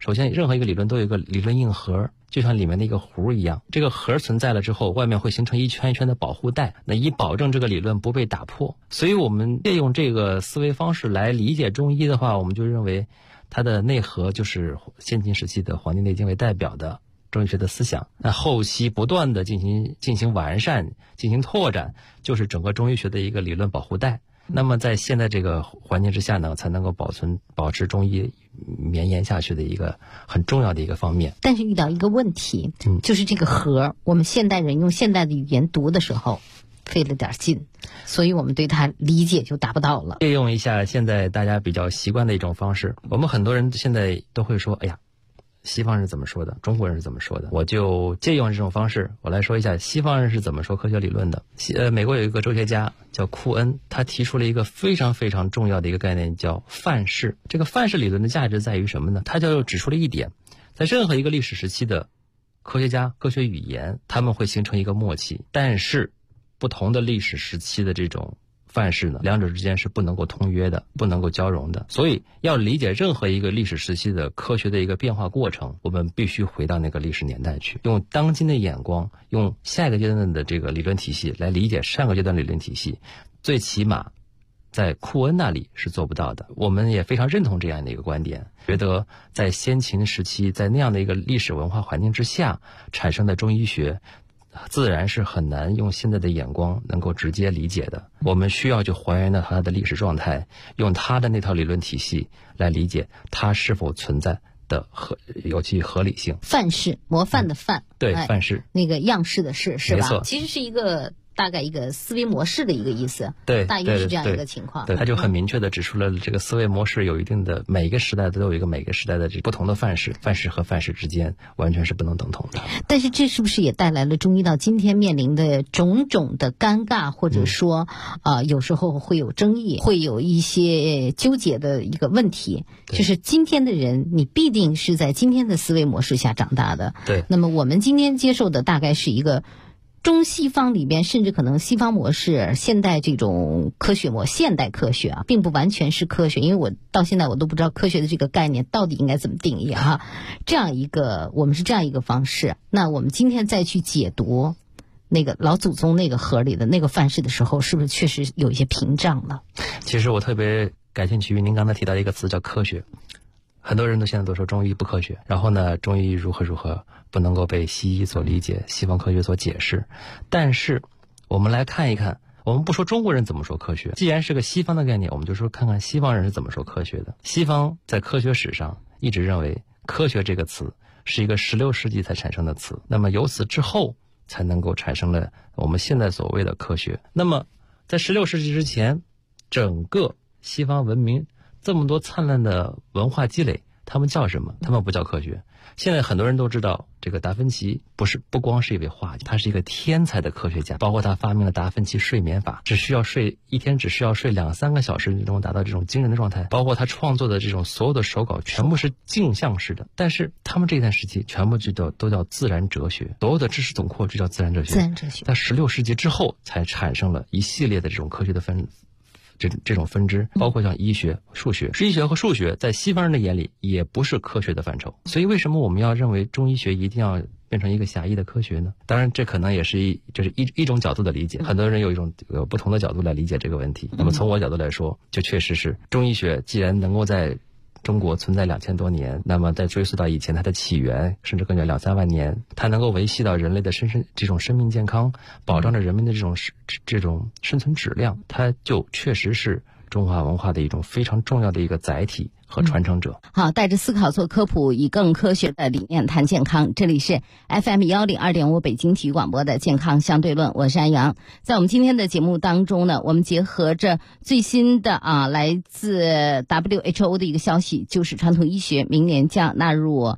首先任何一个理论都有一个理论硬核，就像里面的一个核一样，这个核存在了之后，外面会形成一圈一圈的保护带，那以保证这个理论不被打破。所以我们借用这个思维方式来理解中医的话，我们就认为它的内核就是先秦时期的《黄帝内经》为代表的中医学的思想，那后期不断的进行完善、进行拓展，就是整个中医学的一个理论保护带。那么在现在这个环境之下呢，才能够保持中医绵延下去的一个很重要的一个方面。 但是遇到一个问题，就是这个核，我们现代人用现代的语言读的时候费了点劲，所以我们对它理解就达不到了。 借用一下现在大家比较习惯的一种方式，我们很多人现在都会说，哎呀，西方人是怎么说的，中国人是怎么说的，我就借用这种方式，我来说一下西方人是怎么说科学理论的。美国有一个哲学家叫库恩，他提出了一个非常非常重要的一个概念，叫范式。这个范式理论的价值在于什么呢？他就指出了一点，在任何一个历史时期的科学家、科学语言，他们会形成一个默契，但是不同的历史时期的这种范式呢，两者之间是不能够通约的，不能够交融的。所以要理解任何一个历史时期的科学的一个变化过程，我们必须回到那个历史年代去，用当今的眼光，用下一个阶段的这个理论体系来理解上个阶段理论体系，最起码在库恩那里是做不到的。我们也非常认同这样的一个观点，觉得在先秦时期，在那样的一个历史文化环境之下产生的中医学，自然是很难用现在的眼光能够直接理解的。我们需要去还原到它的历史状态，用它的那套理论体系来理解它是否存在的有其合理性。 范式，模范的范， 对，范式， 那个样式的式，是吧？ 没错， 其实是一个大概一个思维模式的一个意思， 对， 大约是这样一个情况。 对，他就很明确的指出了这个思维模式有一定的，每个时代都有一个每个时代的不同的范式，范式和范式之间完全是不能等同的。 但是这是不是也带来了中医到今天面临的种种的尴尬，或者说有时候会有争议，会有一些纠结的一个问题，就是今天的人你必定是在今天的思维模式下长大的。 对， 那么我们今天接受的大概是一个中西方里边，甚至可能西方模式、现代这种科学现代科学并不完全是科学，因为我到现在我都不知道科学的这个概念到底应该怎么定义这样一个，我们是这样一个方式。那我们今天再去解读那个老祖宗那个盒里的那个范式的时候，是不是确实有一些屏障了？ 其实我特别感兴趣于您刚才提到一个词叫科学。很多人现在都说中医不科学，然后呢，中医如何不能够被西医所理解，西方科学所解释。但是我们来看一看，我们不说中国人怎么说科学，既然是个西方的概念，我们就说看看西方人是怎么说科学的。西方在科学史上一直认为科学这个词是一个16世纪才产生的词，那么由此之后才能够产生了我们现在所谓的科学。那么在16世纪之前，整个西方文明这么多灿烂的文化积累，他们叫什么？他们不叫科学。现在很多人都知道，这个达芬奇不光是一位画家，他是一个天才的科学家，包括他发明了达芬奇睡眠法，一天只需要睡2-3个小时就能达到这种惊人的状态，包括他创作的这种所有的手稿全部是镜像式的。但是他们这段时期全部都叫自然哲学，所有的知识总括就叫自然哲学。在16世纪之后才产生了一系列的这种科学的这种分支，包括像医学、数学。医学和数学在西方人的眼里也不是科学的范畴，所以为什么我们要认为中医学一定要变成一个狭义的科学呢？当然这可能也是一种角度的理解，很多人有不同的角度来理解这个问题。那么从我角度来说，就确实是中医学既然能够在中国存在2000多年，那么再追溯到以前它的起源，甚至更加2-3万年，它能够维系到人类的这种生命健康，保障着人们的这种生存质量，它就确实是中华文化的一种非常重要的一个载体和传承者。 好，带着思考做科普，以更科学的理念谈健康。这里是 FM 102.5北京体育广播的健康相对论，我是安阳。在我们今天的节目当中呢，我们结合着最新的来自 WHO 的一个消息，就是传统医学明年将纳入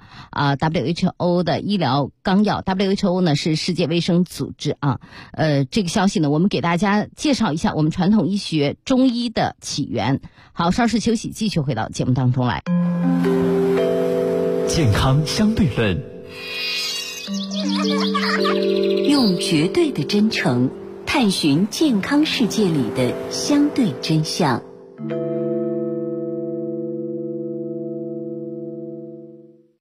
WHO 的医疗纲要。WHO 呢是世界卫生组织这个消息呢，我们给大家介绍一下我们传统医学中医的起源。好，稍事休息，继续回到节目当中来。 健康相对论， 用绝对的真诚探寻健康世界里的相对真相。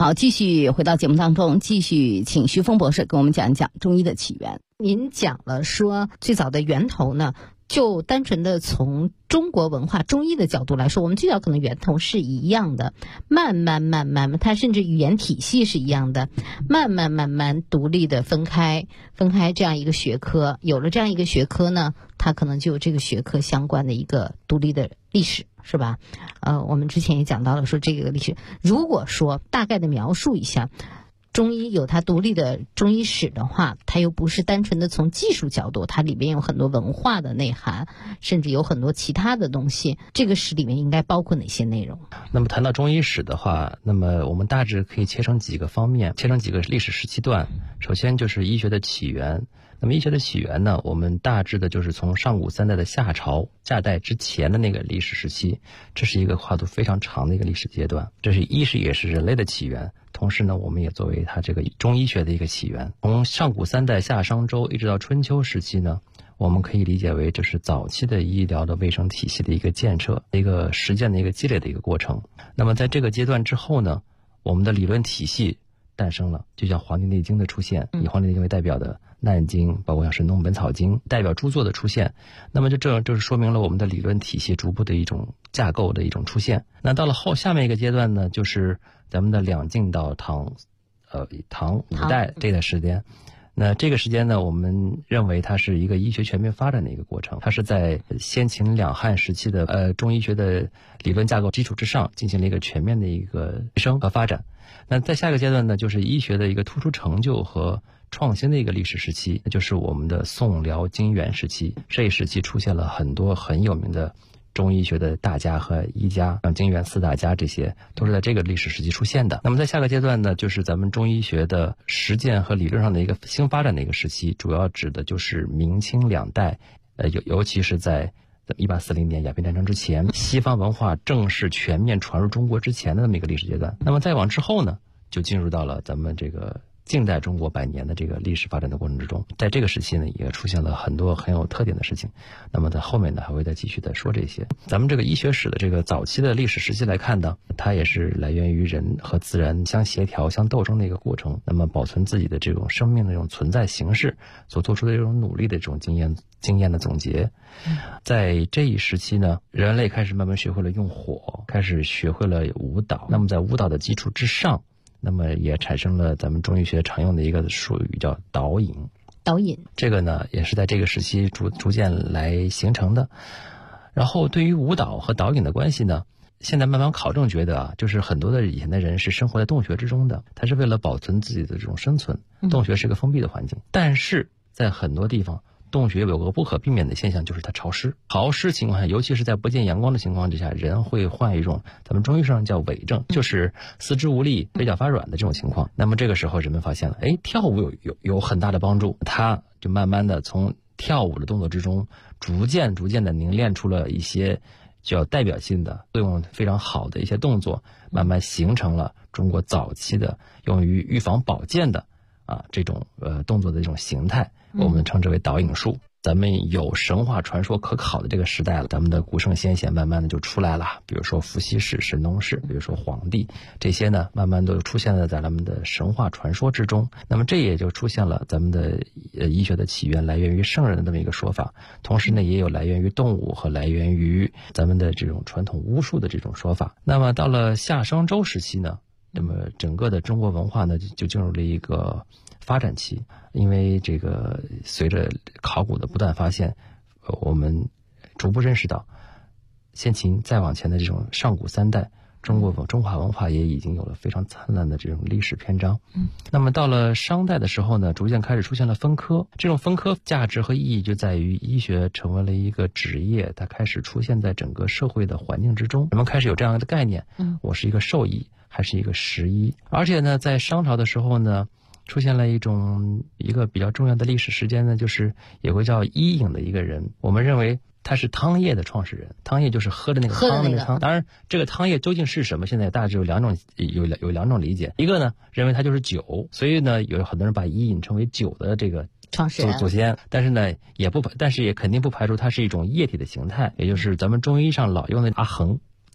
好，继续回到节目当中，继续请徐峰博士给我们讲一讲中医的起源。 您讲了说最早的源头呢，就单纯的从中国文化中医的角度来说，我们最早可能源头是一样的，慢慢它甚至语言体系是一样的，慢慢独立的分开这样一个学科，有了这样一个学科呢，它可能就有这个学科相关的一个独立的历史，是吧？我们之前也讲到了说这个历史，如果说大概的描述一下中医有它独立的中医史的话，它又不是单纯的从技术角度，它里边有很多文化的内涵，甚至有很多其他的东西。这个史里面应该包括哪些内容？ 那么谈到中医史的话，那么我们大致可以切成几个方面，切成几个历史时期段。首先就是医学的起源。那么医学的起源呢，我们大致的就是从上古三代的夏朝夏代之前的那个历史时期，这是一个跨度非常长的一个历史阶段。这是也是人类的起源，同时呢，我们也作为它这个中医学的一个起源。从上古三代夏商周一直到春秋时期呢，我们可以理解为这是早期的医疗的卫生体系的一个建设、一个实践的一个积累的一个过程。那么在这个阶段之后呢，我们的理论体系诞生了，就像《黄帝内经》的出现，以《黄帝内经》为代表的《难经》，包括像《神农本草经》代表著作的出现，那么就是说明了我们的理论体系逐步的一种架构的一种出现。那到了下面一个阶段呢，就是咱们的两晋到唐五代这段时间。那这个时间呢，我们认为它是一个医学全面发展的一个过程，它是在先秦两汉时期的中医学的理论架构基础之上进行了一个全面的一个提升和发展。那在下一个阶段呢，就是医学的一个突出成就和创新的一个历史时期，那就是我们的宋辽金元时期。这一时期出现了很多很有名的中医学的大家和医家，像金元四大家，这些都是在这个历史时期出现的。那么在下个阶段呢，就是咱们中医学的实践和理论上的一个新发展的一个时期，主要指的就是明清两代，尤其是在1840年鸦片战争之前，西方文化正式全面传入中国之前的那么一个历史阶段。那么再往之后呢，就进入到了咱们这个近代中国100年的这个历史发展的过程之中。在这个时期呢，也出现了很多很有特点的事情。那么在后面呢，还会再继续的说这些。咱们这个医学史的这个早期的历史时期来看呢，它也是来源于人和自然相协调、相斗争的一个过程。那么保存自己的这种生命的这种存在形式所做出的这种努力的这种经验的总结。在这一时期呢，人类开始慢慢学会了用火，开始学会了舞蹈。那么在舞蹈的基础之上，那么也产生了咱们中医学常用的一个术语，叫导引。这个呢，也是在这个时期逐渐来形成的。然后对于舞蹈和导引的关系呢，现在慢慢考证觉得就是很多的以前的人是生活在洞穴之中的，他是为了保存自己的这种生存。洞穴是一个封闭的环境，但是在很多地方，洞穴有个不可避免的现象，就是它潮湿。潮湿情况下，尤其是在不见阳光的情况之下，人会患一种咱们中医上叫痿症，就是四肢无力、腿脚发软的这种情况。那么这个时候人们发现了，跳舞有很大的帮助，他就慢慢的从跳舞的动作之中，逐渐的凝练出了一些具有代表性的、作用非常好的一些动作，慢慢形成了中国早期的用于预防保健的这种动作的这种形态，我们称之为导引术。咱们有神话传说可考的这个时代了，咱们的古圣先贤慢慢的就出来了，比如说伏羲氏、神农氏，比如说黄帝，这些呢慢慢都出现了在咱们的神话传说之中。那么这也就出现了咱们的医学的起源来源于圣人的这么一个说法，同时呢也有来源于动物和来源于咱们的这种传统巫术的这种说法。那么到了夏商周时期呢，那么整个的中国文化呢就进入了一个发展期。因为这个随着考古的不断发现，我们逐步认识到先秦再往前的这种上古三代，中华文化也已经有了非常灿烂的这种历史篇章。那么到了商代的时候呢，逐渐开始出现了分科。这种分科价值和意义就在于医学成为了一个职业，它开始出现在整个社会的环境之中，人们开始有这样的概念，我是一个兽医还是一个食医。而且呢，在商朝的时候呢，出现了一个比较重要的历史时间呢，就是有个叫伊尹的一个人，我们认为他是汤液的创始人。汤液就是喝的那个汤的那个汤。当然这个汤液究竟是什么，现在大致有两种理解。一个呢认为它就是酒，所以呢有很多人把伊尹称为酒的这个创始人祖先，但是呢但是也肯定不排除它是一种液体的形态，也就是咱们中医上老用的阿衡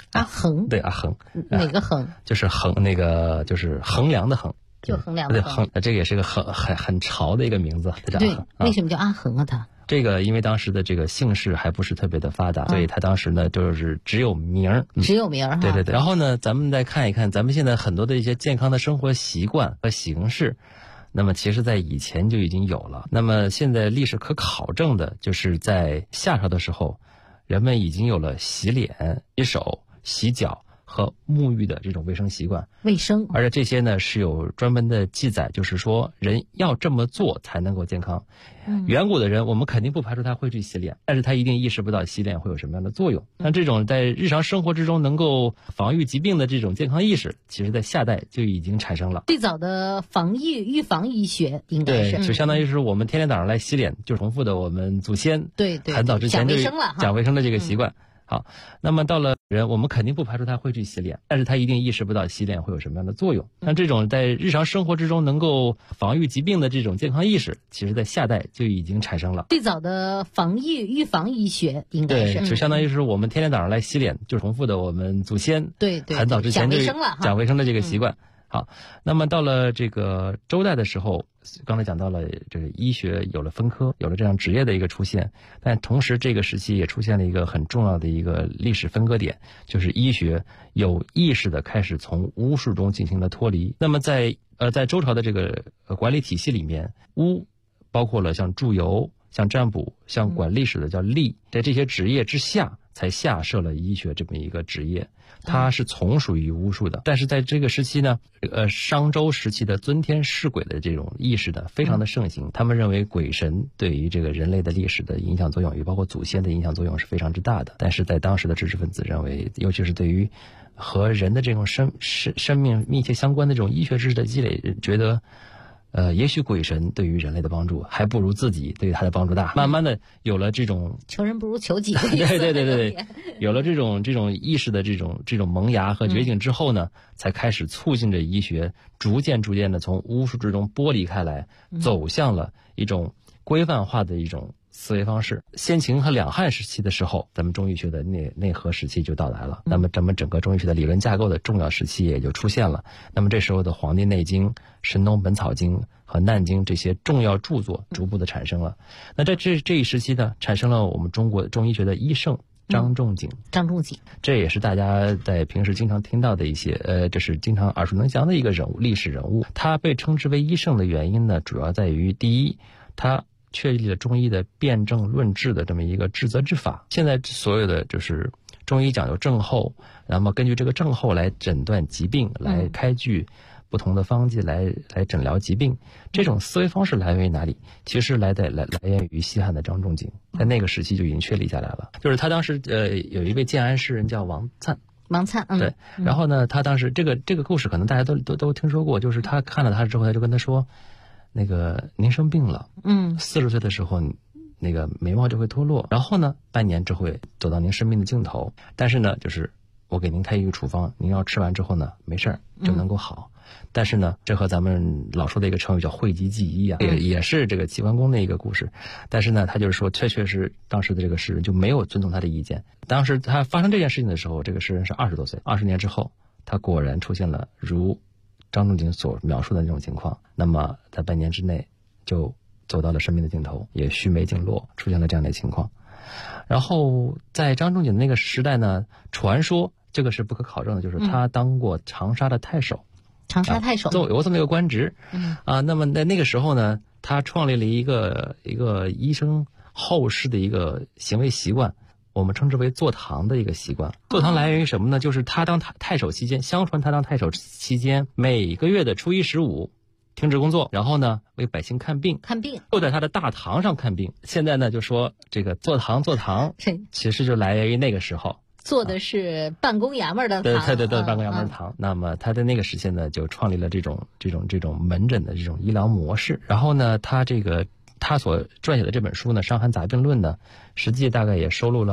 阿衡， 对，阿衡， 哪个衡？ 就是就是衡量的衡。 就衡量的衡， 这个也是个很潮的一个名字。 对，为什么叫阿衡啊？他这个因为当时的这个姓氏还不是特别的发达，所以他当时呢就是只有名儿， 只有名儿。 对对对。然后呢，咱们再看一看咱们现在很多的一些健康的生活习惯和形式，那么其实在以前就已经有了。那么现在历史可考证的就是在夏朝的时候，人们已经有了洗脸、洗手、洗脚和沐浴的这种卫生习惯，而且这些呢是有专门的记载，就是说人要这么做才能够健康。远古的人，我们肯定不排除他会去洗脸，但是他一定意识不到洗脸会有什么样的作用。那这种在日常生活之中能够防御疾病的这种健康意识，其实在夏代就已经产生了。 最早的预防医学应该是， 对，就相当于是我们天天早上来洗脸，就重复的我们祖先很早之前就讲卫生的这个习惯。好，那么到了人，我们肯定不排除他会去洗脸，但是他一定意识不到洗脸会有什么样的作用。那这种在日常生活之中能够防御疾病的这种健康意识，其实在夏代就已经产生了。 最早的预防医学应该是， 对，就相当于是我们天天早上来洗脸，就重复的我们祖先很早之前就讲卫生的这个习惯。好，那么到了这个周代的时候，刚才讲到了这个医学有了分科，有了这样职业的一个出现，但同时这个时期也出现了一个很重要的一个历史分割点，就是医学有意识的开始从巫术中进行了脱离。那么在周朝的这个管理体系里面，巫包括了像祝由、像占卜、像管历史的叫历，在这些职业之下才下设了医学这么一个职业。它是从属于巫术的，但是在这个时期呢，商周时期的尊天事鬼的这种意识的非常的盛行，他们认为鬼神对于这个人类的历史的影响作用，也包括祖先的影响作用是非常之大的。但是在当时的知识分子认为，尤其是对于和人的这种生命密切相关的这种医学知识的积累，觉得也许鬼神对于人类的帮助还不如自己对他的帮助大。慢慢的有了这种求人不如求己对，有了这种意识的这种萌芽和觉醒之后呢，才开始促进着医学逐渐的从巫术之中剥离开来，走向了一种规范化的一种思维方式。先秦和两汉时期的时候，咱们中医学的内核时期就到来了，那么咱们整个中医学的理论架构的重要时期也就出现了。那么这时候的《黄帝内经》、《神农本草经》和《难经》这些重要著作逐步的产生了。那在这一时期呢，产生了我们中国中医学的医圣张仲景。这也是大家在平时经常听到的一些就是经常耳熟能详的一个人物，历史人物。他被称之为医圣的原因呢，主要在于第一，他确立了中医的辨证论治的这么一个治则之法。现在所有的就是中医讲究症候，那么根据这个症候来诊断疾病，来开具不同的方剂来诊疗疾病。这种思维方式来源于哪里？其实来源于西汉的张仲景，在那个时期就已经确立下来了。就是他当时有一位建安诗人叫王粲，对。然后呢，他当时这个故事可能大家都听说过，就是他看了他之后，他就跟他说，那个您生病了，40岁的时候那个眉毛就会脱落，然后呢半年之后会走到您生命的尽头，但是呢就是我给您开一个处方，您要吃完之后呢没事儿就能够好。但是呢，这和咱们老说的一个成语叫讳疾忌医啊，也是这个齐桓公的一个故事。但是呢，他就是说，确实当时的这个诗人就没有遵从他的意见。当时他发生这件事情的时候，这个诗人是20多岁，20年之后，他果然出现了如张仲景所描述的那种情况。那么在半年之内就走到了生命的尽头，也须眉尽落，出现了这样的情况。然后在张仲景的那个时代呢，传说这个是不可考证的，就是他当过长沙的太守。有这么一个官职，那么在那个时候呢，他创立了一个医生后世的一个行为习惯，我们称之为坐堂的一个习惯。坐堂来源于什么呢？就是他当太守期间，相传他当太守期间，每个月的初1、15停止工作，然后呢为百姓看病，坐在他的大堂上看病。现在呢就说这个坐堂，其实就来源于那个时候。 做的是办公衙门的堂， 对，办公衙门的堂。那么他在那个时期呢，就创立了这种门诊的这种医疗模式。然后呢，他所撰写的这本书呢，《伤寒杂病论》呢，实际大概也收录了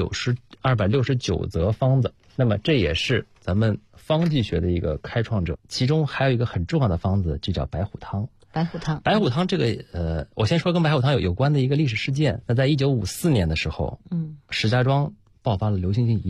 269则方子。那么这也是咱们方剂学的一个开创者。其中还有一个很重要的方子，就叫白虎汤。 白虎汤这个我先说跟白虎汤有关的一个历史事件。那在1954年的时候，石家庄爆发了流行性乙脑，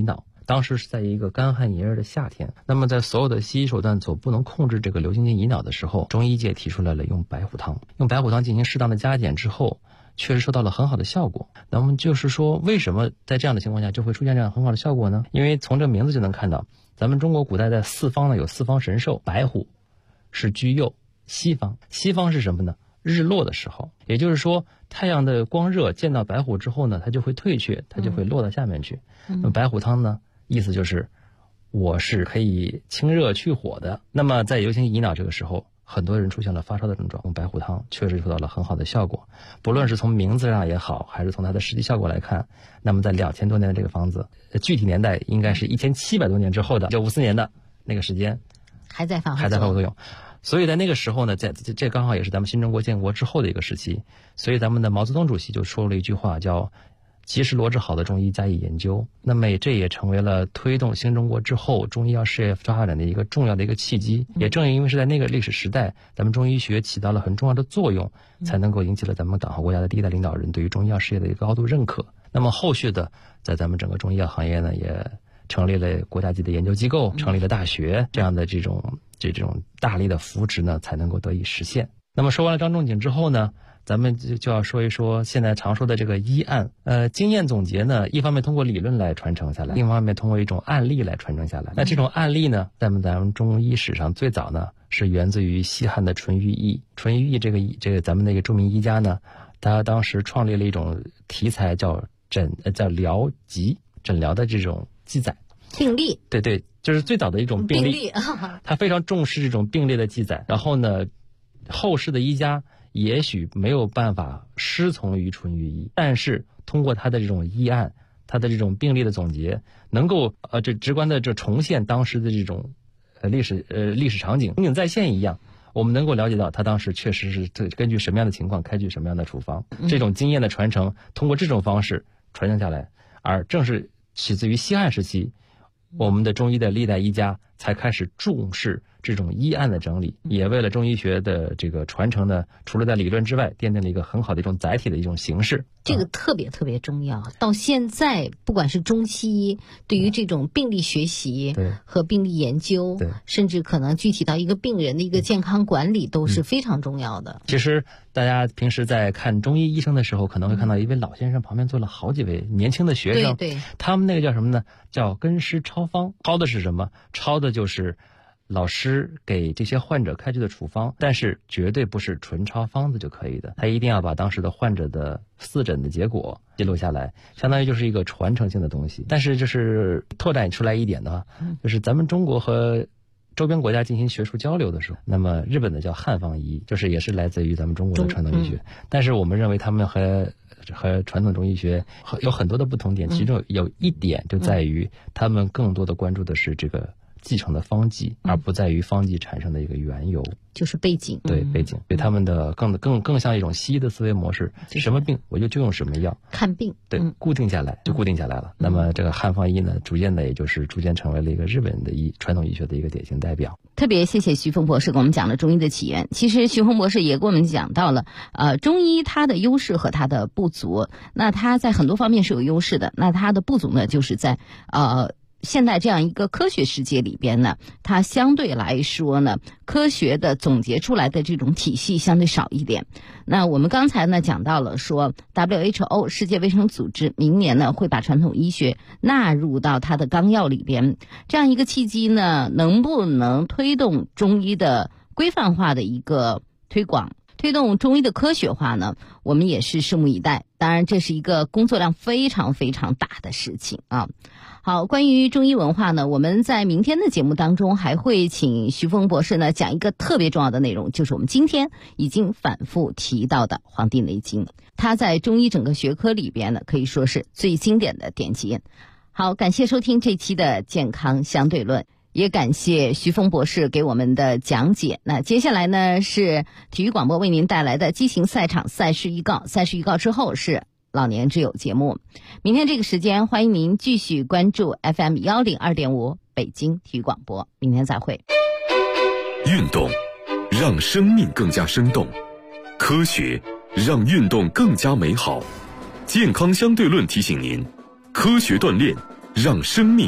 当时是在一个干旱炎热的夏天，那么在所有的西医手段所不能控制这个流行性遗脑的时候，中医界提出来了用白虎汤，用白虎汤进行适当的加减之后，确实收到了很好的效果。那么就是说，为什么在这样的情况下就会出现这样很好的效果呢？因为从这名字就能看到，咱们中国古代在四方呢有四方神兽，白虎是居右，西方是什么呢？日落的时候，也就是说太阳的光热见到白虎之后呢，它就会退却，它就会落到下面去。那么白虎汤呢，意思就是我是可以清热去火的。那么在流行性遗脑这个时候，很多人出现了发烧的症状，用白虎汤确实收到了很好的效果。不论是从名字上也好，还是从它的实际效果来看，那么在2000多年的这个方子，具体年代应该是1700多年之后的1954年的那个时间， 还在发挥作用。所以在那个时候呢，这刚好也是咱们新中国建国之后的一个时期，所以咱们的毛泽东主席就说了一句话，叫及时罗织好的中医加以研究。那么这也成为了推动新中国之后中医药事业发展的一个重要的一个契机。也正因为是在那个历史时代，咱们中医学起到了很重要的作用，才能够引起了咱们党和国家的第一代领导人对于中医药事业的一个高度认可。那么后续的在咱们整个中医药行业呢，也成立了国家级的研究机构，成立了大学，这样的这种大力的扶持呢，才能够得以实现。那么说完了张仲景之后呢，咱们就要说一说现在常说的这个医案。经验总结呢，一方面通过理论来传承下来，另一方面通过一种案例来传承下来。那这种案例呢，在咱们中医史上最早呢，是源自于西汉的淳于意。淳于意这个咱们那个著名医家呢，他当时创立了一种题材叫疗集，诊疗的这种记载。 病例， 对，就是最早的一种病例。他非常重视这种病例的记载。然后呢，后世的医家也许没有办法师从于淳于意，但是通过他的这种医案，他的这种病例的总结，能够这直观的重现当时的这种历史场景，情景再现一样。我们能够了解到他当时确实是根据什么样的情况开具什么样的处方，这种经验的传承通过这种方式传承下来，而正是起自于西汉时期，我们的中医的历代医家才开始重视这种医案的整理，也为了中医学的这个传承呢，除了在理论之外，奠定了一个很好的一种载体的一种形式。 这个特别特别重要。到现在，不管是中西医对于这种病例学习和病例研究，甚至可能具体到一个病人的一个健康管理，都是非常重要的。 其实大家平时在看中医医生的时候，可能会看到一位老先生旁边坐了好几位年轻的学生， 对， 他们那个叫什么呢？叫跟师抄方。抄的是什么？抄的就是老师给这些患者开具的处方，但是绝对不是纯抄方子就可以的，他一定要把当时的患者的四诊的结果记录下来，相当于就是一个传承性的东西。但是就是拓展出来一点呢，就是咱们中国和周边国家进行学术交流的时候，那么日本的叫汉方医，就是也是来自于咱们中国的传统医学，但是我们认为他们和传统中医学有很多的不同点，其中有一点就在于他们更多的关注的是这个继承的方剂，而不在于方剂产生的一个缘由， 就是背景。 对，背景，对他们的更像一种西医的思维模式，什么病我就用什么药， 看病， 对，固定下来了。那么这个汉方医呢，逐渐成为了一个日本的传统医学的一个典型代表。 特别谢谢徐峰博士给我们讲了中医的起源。其实徐峰博士也给我们讲到了中医它的优势和它的不足。那它在很多方面是有优势的，那它的不足呢，就是在现在这样一个科学世界里边呢，它相对来说呢，科学的总结出来的这种体系相对少一点。那我们刚才呢讲到了说 WHO 世界卫生组织明年呢会把传统医学纳入到它的纲要里边，这样一个契机呢，能不能推动中医的规范化的一个推广，推动中医的科学化呢，我们也是拭目以待。当然这是一个工作量非常非常大的事情啊。好，关于中医文化呢，我们在明天的节目当中还会请徐峰博士呢讲一个特别重要的内容，就是我们今天已经反复提到的《黄帝内经》，它在中医整个学科里边呢可以说是最经典的典籍。好，感谢收听这期的健康相对论，也感谢徐峰博士给我们的讲解。那接下来呢是体育广播为您带来的激情赛场赛事预告，赛事预告之后是老年之友节目。明天这个时间欢迎您继续关注 FM 102.5北京体育广播，明天再会。 运动让生命更加生动，科学让运动更加美好。健康相对论提醒您，科学锻炼让生命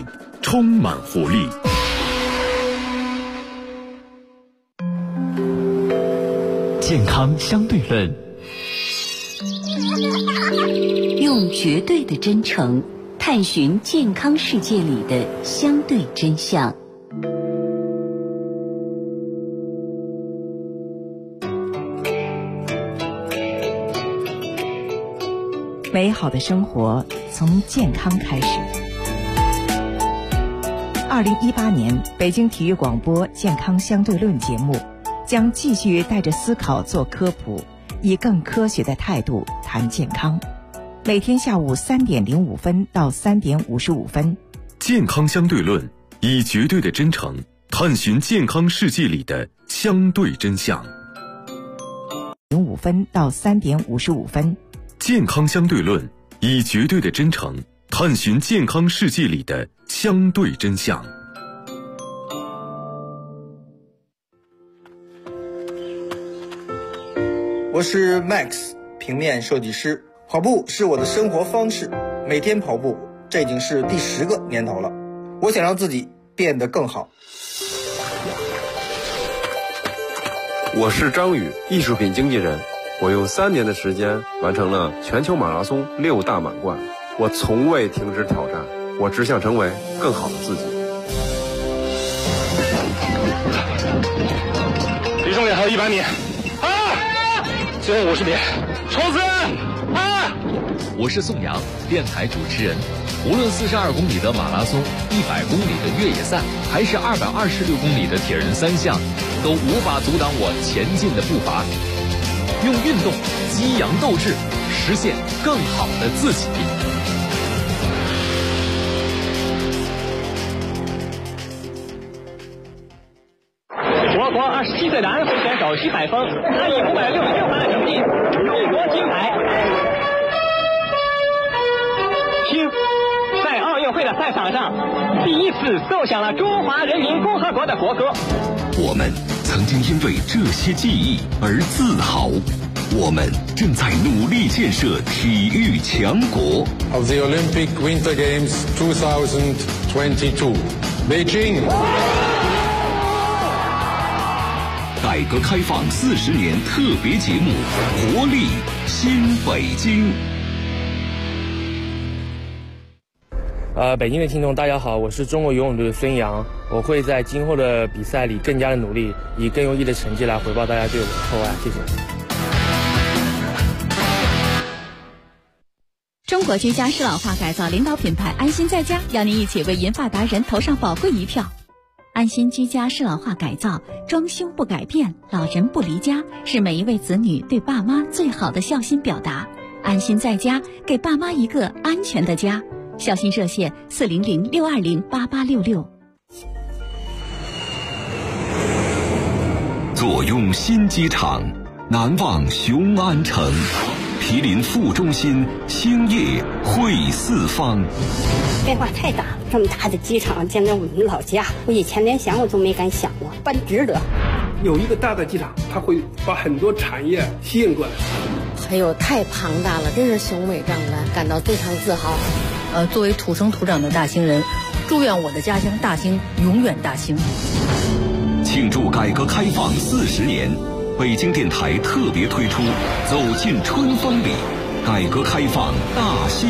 充满活力。 健康相对论， 用绝对的真诚探寻健康世界里的相对真相。 美好的生活从健康开始。2018年北京体育广播健康相对论节目将继续带着思考做科普，以更科学的态度谈健康。每天下午3点05分到3点55分。 健康相对论，以绝对的真诚探寻健康世界里的相对真相。 05分到3点55分。 健康相对论，以绝对的真诚探寻健康世界里的相对真相。 我是 Max， 平面设计师。跑步是我的生活方式，每天跑步，这已经是第10个年头了。我想让自己变得更好。 我是张宇，艺术品经纪人。我用3年的时间完成了全球马拉松6大满贯。我从未停止挑战，我只想成为更好的自己。 离终点还有100米，最后50米，冲刺！ 我是宋阳，电台主持人。无论42公里的马拉松、100公里的越野赛，还是226公里的铁人3项，都无法阻挡我前进的步伐。用运动激扬斗志，实现更好的自己。 我国27岁的安徽选手徐海峰，他以566分的成绩荣夺金牌。听，在奥运会的赛场上，第一次奏响了中华人民共和国的国歌。 我们曾经因为这些记忆而自豪，我们正在努力建设体育强国。 Of the Olympic Winter Games 2022, Beijing。 改革开放40年特别节目，活力新北京。 北京的听众大家好，我是中国游泳队的孙杨，我会在今后的比赛里更加的努力，以更优异的成绩来回报大家对我的厚爱，谢谢。 中国居家适老化改造领导品牌安心在家，邀您一起为银发达人投上宝贵一票。安心居家适老化改造，装修不改变，老人不离家，是每一位子女对爸妈最好的孝心表达。安心在家，给爸妈一个安全的家。孝心热线400-620-8866。 左拥新机场，南望雄安城，毗邻副中心，兴业汇四方。 变化太大了，这么大的机场建在我们老家，我以前连想我都没敢想过，办值得。 有一个大的机场，它会把很多产业吸引过来。 还有太庞大了，真是雄伟壮观，感到非常自豪。 作为土生土长的大兴人，祝愿我的家乡大兴永远大兴。 庆祝改革开放40年，北京电台特别推出《走进春风里》，改革开放大兴。